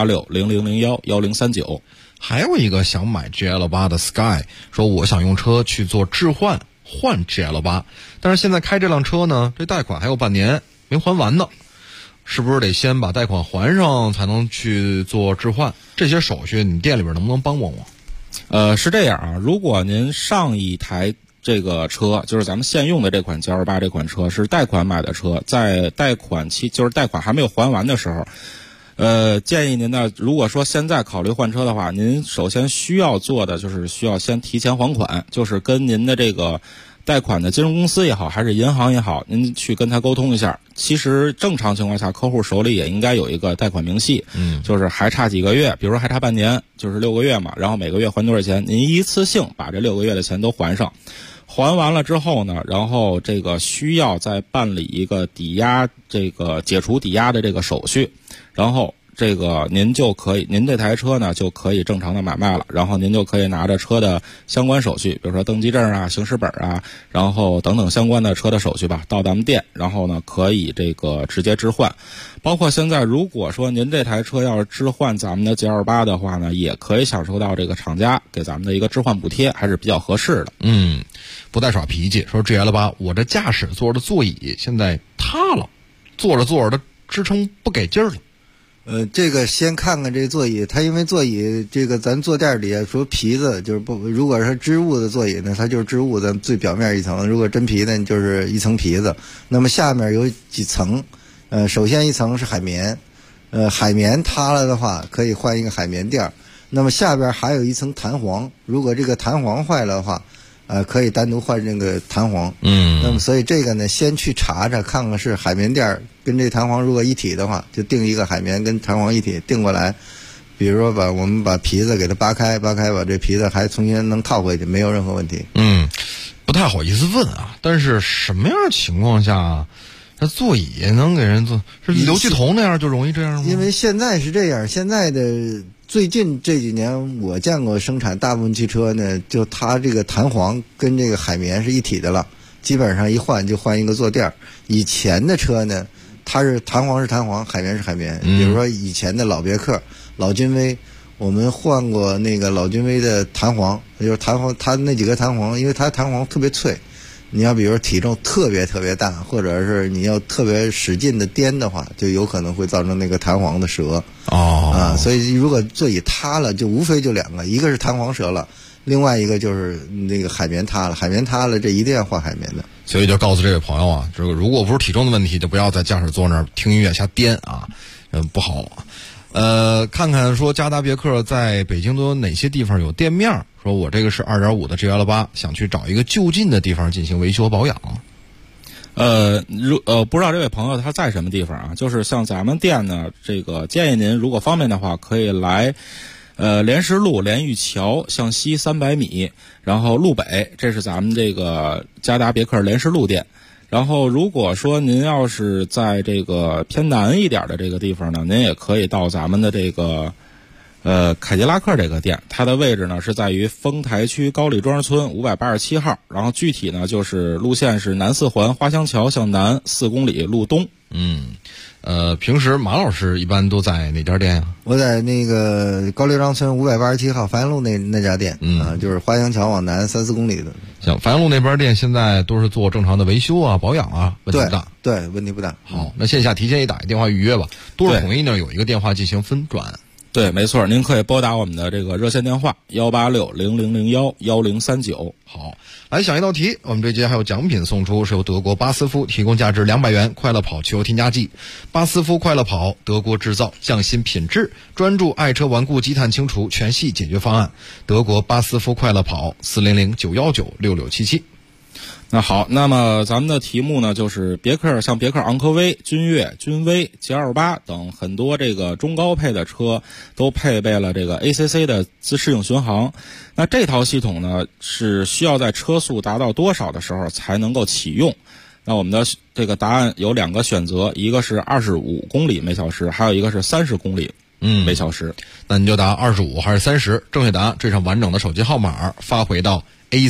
18600011039。 还有一个想买 GL8 的 Sky 说，我想用车去做置换GL8，但是现在开这辆车呢，这贷款还有半年没还完呢，是不是得先把贷款还上才能去做置换？这些手续你店里边能不能帮帮我？ 是这样啊，如果您上一台这个车就是咱们现用的这款 GL8 这款车是贷款买的车，在贷款期就是贷款还没有还完的时候，建议您呢，如果说现在考虑换车的话，您首先需要做的就是需要先提前还款，就是跟您的这个贷款的金融公司也好，还是银行也好，您去跟他沟通一下。其实正常情况下，客户手里也应该有一个贷款明细，就是还差几个月，比如说还差半年，就是6个月嘛，然后每个月还多少钱，您一次性把这6个月的钱都还上。还完了之后呢，然后这个需要再办理一个抵押，这个解除抵押的这个手续，然后这个您这台车呢就可以正常的买卖了，然后您就可以拿着车的相关手续，比如说登记证啊、行驶本啊，然后等等相关的车的手续吧，到咱们店，然后呢可以这个直接置换。包括现在如果说您这台车要是置换咱们的 GL8 的话呢，也可以享受到这个厂家给咱们的一个置换补贴，还是比较合适的。 不带耍脾气，说 GL8 我这驾驶座的座椅现在塌了，坐着的支撑不给劲儿了。 这个先看看这座椅，它因为座椅这个咱坐垫底下说皮子就是不，如果是织物的座椅呢，它就是织物的最表面一层；如果真皮呢，就是一层皮子。那么下面有几层，首先一层是海绵，海绵塌了的话可以换一个海绵垫。那么下边还有一层弹簧，如果这个弹簧坏了的话， 可以单独换这个弹簧。那么所以这个呢，先去查查看看是海绵垫跟这弹簧如果一体的话，就定一个海绵跟弹簧一体定过来。比如说我们把皮子给它扒开，把这皮子还重新能套回去，没有任何问题。 不太好意思问啊，但是什么样的情况下，它座椅能给人坐？是刘继彤那样就容易这样吗？ 因为现在是这样，现在的最近这几年我见过生产大部分汽车呢，就它这个弹簧跟这个海绵是一体的了，基本上一换就换一个坐垫。以前的车呢，它是弹簧是弹簧，海绵是海绵。比如说以前的老别克、老君威，我们换过那个老君威的弹簧，就是弹簧，它那几个弹簧，因为它弹簧特别脆，你要比如体重特别大，或者是你要特别使劲的颠的话，就有可能会造成那个弹簧的折。所以如果座椅塌了，就无非就两个，一个是弹簧折了，另外一个就是那个海绵塌了。海绵塌了，这一定要换海绵的。 所以就告诉这位朋友啊，这个如果不是体重的问题，就不要在驾驶座那儿听音乐瞎颠啊，不好。看看说嘉达别克在北京都有哪些地方有店面，说我这个是 2.5 的 G8， 想去找一个就近的地方进行维修保养。 不知道这位朋友他在什么地方啊？就是像咱们店呢，这个建议您如果方便的话，可以来莲石路莲玉桥向西300米，然后路北，这是咱们这个嘉达别克莲石路店。然后如果说您要是在这个偏南一点的这个地方呢，您也可以到咱们的这个凯迪拉克这个店，它的位置呢是在于丰台区高丽庄村587号，然后具体呢就是路线是南四环花乡桥向南4公里路东。 平时马老师一般都在哪家店呀？ 我在那个高丽庄村587号繁阳路那家店，就是花乡桥往南3-4公里的。 行，繁阳路那边店现在都是做正常的维修啊、保养啊，问题不大。 对，问题不大。 好，那线下提前一打一电话预约吧。都市统一呢有一个电话进行分转。 对，没错，您可以拨打我们的这个热线电话18600011039。 好，来想一道题，我们这节还有奖品送出，是由德国巴斯夫提供价值200元快乐跑汽油添加剂。巴斯夫快乐跑，德国制造，匠心品质，专注爱车顽固积碳清除全系解决方案。德国巴斯夫快乐跑，400-919-6677。 那好，那么咱们的题目呢，就是像别克昂科威、君越、君威、G28等很多这个中高配的车都配备了这个 ACC 的自适应巡航。那这套系统呢，是需要在车速达到多少的时候才能够启用？那我们的这个答案有2个选择，一个是25公里每小时，还有一个是30公里每小时。 那你就答25还是30，正确答案缀上完整的手机号码发回到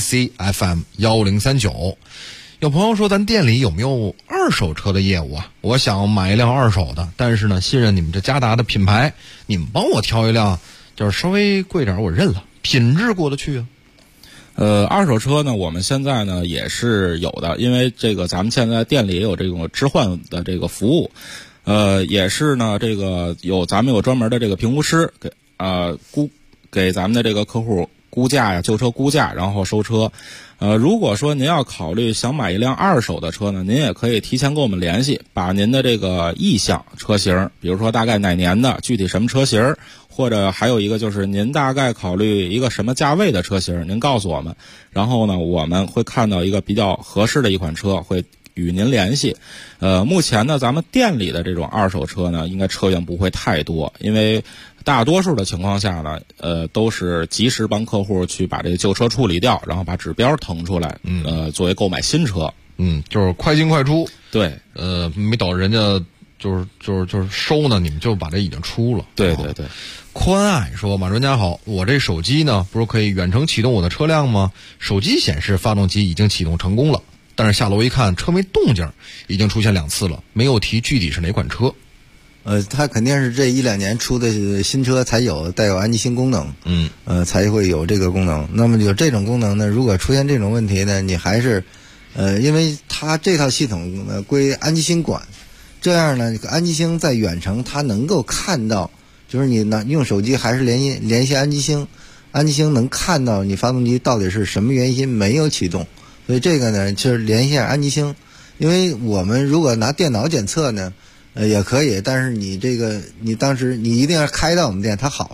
ACFM 1039。有朋友说咱店里有没有二手车的业务啊？我想买一辆二手的，但是呢信任你们这嘉达的品牌，你们帮我挑一辆就是稍微贵点我认了，品质过得去啊。 二手车呢我们现在呢也是有的，因为这个咱们现在店里也有这种置换的这个服务。也是呢这个咱们有专门的这个评估师给咱们的这个客户估价呀，旧车估价，然后收车。如果说您要考虑想买一辆二手的车呢，您也可以提前跟我们联系，把您的这个意向车型，比如说大概哪年的，具体什么车型，或者还有一个就是您大概考虑一个什么价位的车型，您告诉我们，然后呢我们会看到一个比较合适的一款车，会与您联系。目前呢咱们店里的这种二手车呢，应该车源不会太多，因为大多数的情况下呢，都是及时帮客户去把这个旧车处理掉，然后把指标腾出来，作为购买新车。 就是快进快出。 对， 没等人家就是收呢，你们就把这已经出了。 对对对。 宽爱说：马专家好，我这手机呢不是可以远程启动我的车辆吗？手机显示发动机已经启动成功了，但是下楼一看车没动静，已经出现2次了，没有提具体是哪款车。 它肯定是这1-2年出的新车才有带有安吉星功能，才会有这个功能。那么有这种功能呢，如果出现这种问题呢，你还是，因为它这套系统归安吉星管，这样呢，安吉星在远程它能够看到，就是你用手机还是联系安吉星，安吉星能看到你发动机到底是什么原因没有启动，所以这个呢就是联系安吉星。因为我们如果拿电脑检测呢，也可以，但是你当时你一定要开到我们店，它好了，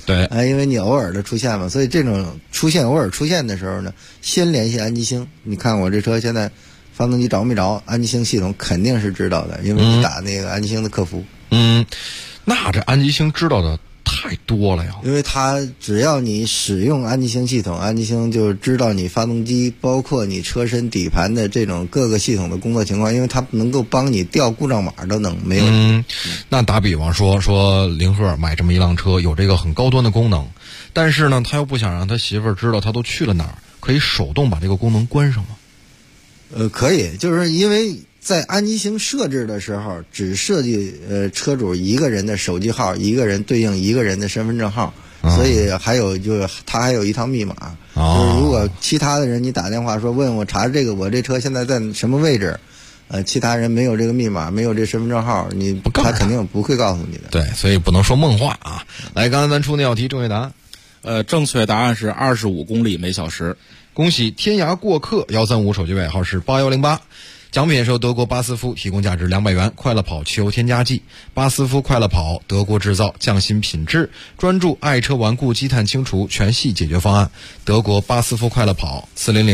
对， 因为你偶尔的出现嘛，所以这种偶尔出现的时候呢，先联系安吉星。你看我这车现在发动机着没着，安吉星系统肯定是知道的，因为你打那个安吉星的客服。 那这安吉星知道的太多了呀， 因为它只要你使用安吉星系统，安吉星就知道你发动机包括你车身底盘的这种各个系统的工作情况，因为它能够帮你调故障码都能没有。 那打比方说林鹤买这么一辆车有这个很高端的功能，但是呢他又不想让他媳妇儿知道他都去了哪儿，可以手动把这个功能关上吗？ 可以，就是因为在安吉星设置的时候，只设计车主一个人的手机号，一个人对应一个人的身份证号，所以还有就是他还有一套密码。就是如果其他的人你打电话说问我查这个我这车现在在什么位置，其他人没有这个密码，没有这身份证号，他肯定不会告诉你的。 对，所以不能说梦话啊。来，刚才咱出那道题正确答案， 正确答案是25公里每小时。 恭喜天涯过客135手机尾号是8108。奖品是由德国巴斯夫提供价值200元快乐跑汽油添加剂。巴斯夫快乐跑，德国制造，匠心品质，专注爱车顽固积碳清除全系解决方案。德国巴斯夫快乐跑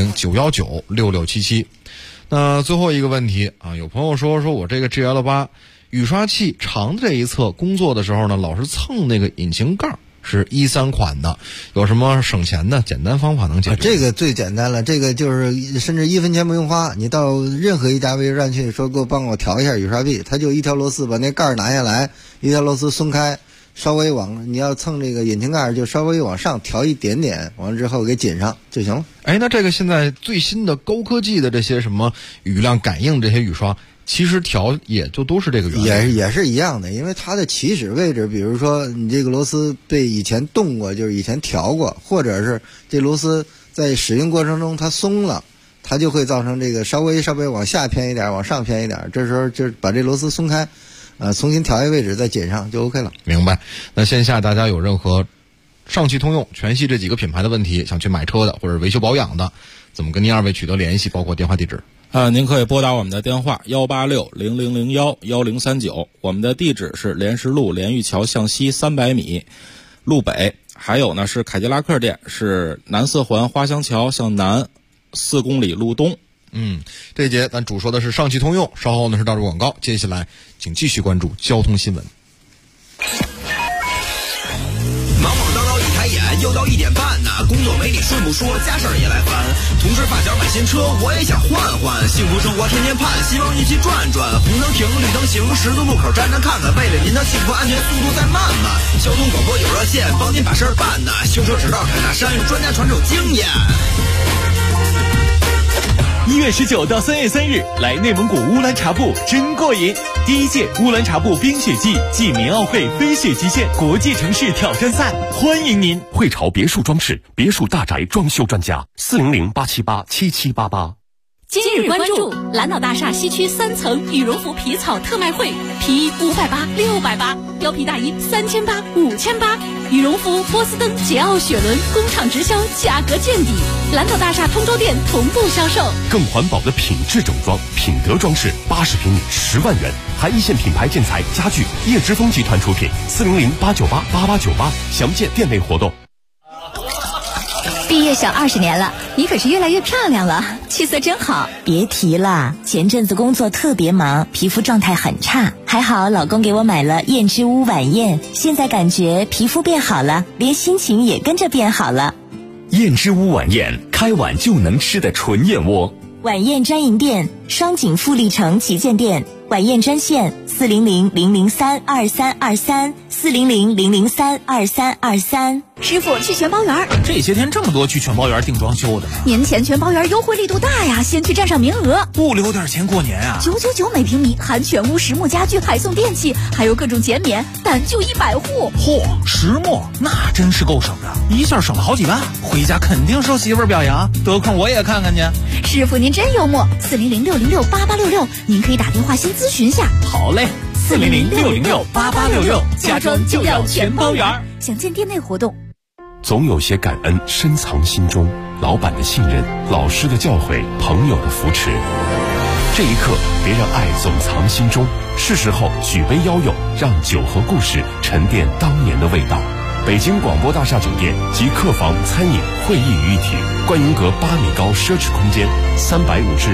，400-919-6677。那最后一个问题啊，有朋友说我这个 GL8 雨刷器长的这一侧工作的时候呢，老是蹭那个引擎盖，是13款的，有什么省钱的简单方法能解决？ 这个最简单了，这个就是甚至1分钱不用花，你到任何一家维修站去说帮我调一下雨刷臂，它就一条螺丝把那盖拿下来，一条螺丝松开，稍微你要蹭这个引擎盖就稍微往上调一点点，完了之后给紧上就行了。 那这个现在最新的高科技的这些什么雨量感应这些雨刷，其实调也就都是这个原理， 也是一样的，因为它的起始位置，比如说你这个螺丝被以前动过，就是以前调过，或者是这螺丝在使用过程中它松了，它就会造成这个稍微往下偏一点，往上偏一点，这时候就把这螺丝松开，重新调一位置再紧上就 OK 了。 明白。那线下大家有任何上汽通用全系这几个品牌的问题，想去买车的或者维修保养的，怎么跟您二位取得联系，包括电话地址？ 您可以拨打我们的电话186-0001-1039，我们的地址是莲石路莲玉桥向西300米路北，还有呢是凯迪拉克店，是南四环花香桥向南4公里路东。 这一节咱主说的是上汽通用，稍后呢是倒入广告，接下来请继续关注交通新闻。 又到1点半呢，工作没你顺不说，家事儿也来烦。同事发小买新车，我也想换换。幸福生活天天盼，希望一起转转。红灯停，绿灯行，十字路口站站看看，为了您的幸福安全，速度再慢慢。交通广播有热线，帮您把事儿办呢。修车直到凯纳山，专家传授经验。 1月19到3月3日，来内蒙古乌兰察布真过瘾！第1届乌兰察布冰雪季暨棉奥会飞雪极限国际城市挑战赛，欢迎您！ 汇潮别墅装饰，别墅大宅装修专家，400-878-7788。 今日关注蓝岛大厦西区3层羽绒服皮草特卖会，皮衣580、680，貂皮大衣3800、5800，羽绒服波司登、捷奥、雪伦工厂直销，价格见底。蓝岛大厦通州店同步销售。 更环保的品质整装，品德装饰，80平米10万元，还一线品牌建材家具，叶之峰集团出品，400-898-8898，详见店内活动。 毕业小20年了，你可是越来越漂亮了，气色真好。 别提了，前阵子工作特别忙，皮肤状态很差，还好老公给我买了燕之屋晚宴，现在感觉皮肤变好了，连心情也跟着变好了。 燕之屋晚宴，开碗就能吃的纯燕窝。 晚宴专营店，双井富力城旗舰店，晚宴专线400-003-2323，400-003-2323。 师傅，去全包园。 这些天这么多去全包园订装修的呢。 年前全包园优惠力度大呀，先去占上名额， 不留点钱过年啊 ！999每平米，含全屋实木家具，还送电器，还有各种减免，但就100户。 嚯，实木那真是够省的，一下省了好几万，回家肯定受媳妇儿表扬，得空我也看看去。 师傅您真幽默，400-606-8866，您可以打电话先咨询下。 好嘞，400-606-8866，家装就要全包园。 详见店内活动。 总有些感恩深藏心中，老板的信任，老师的教诲，朋友的扶持。这一刻，别让爱总藏心中，是时候举杯邀友，让酒和故事沉淀当年的味道。 北京广播大厦酒店集客房、餐饮、会议于一体，观云阁8米高奢侈空间，350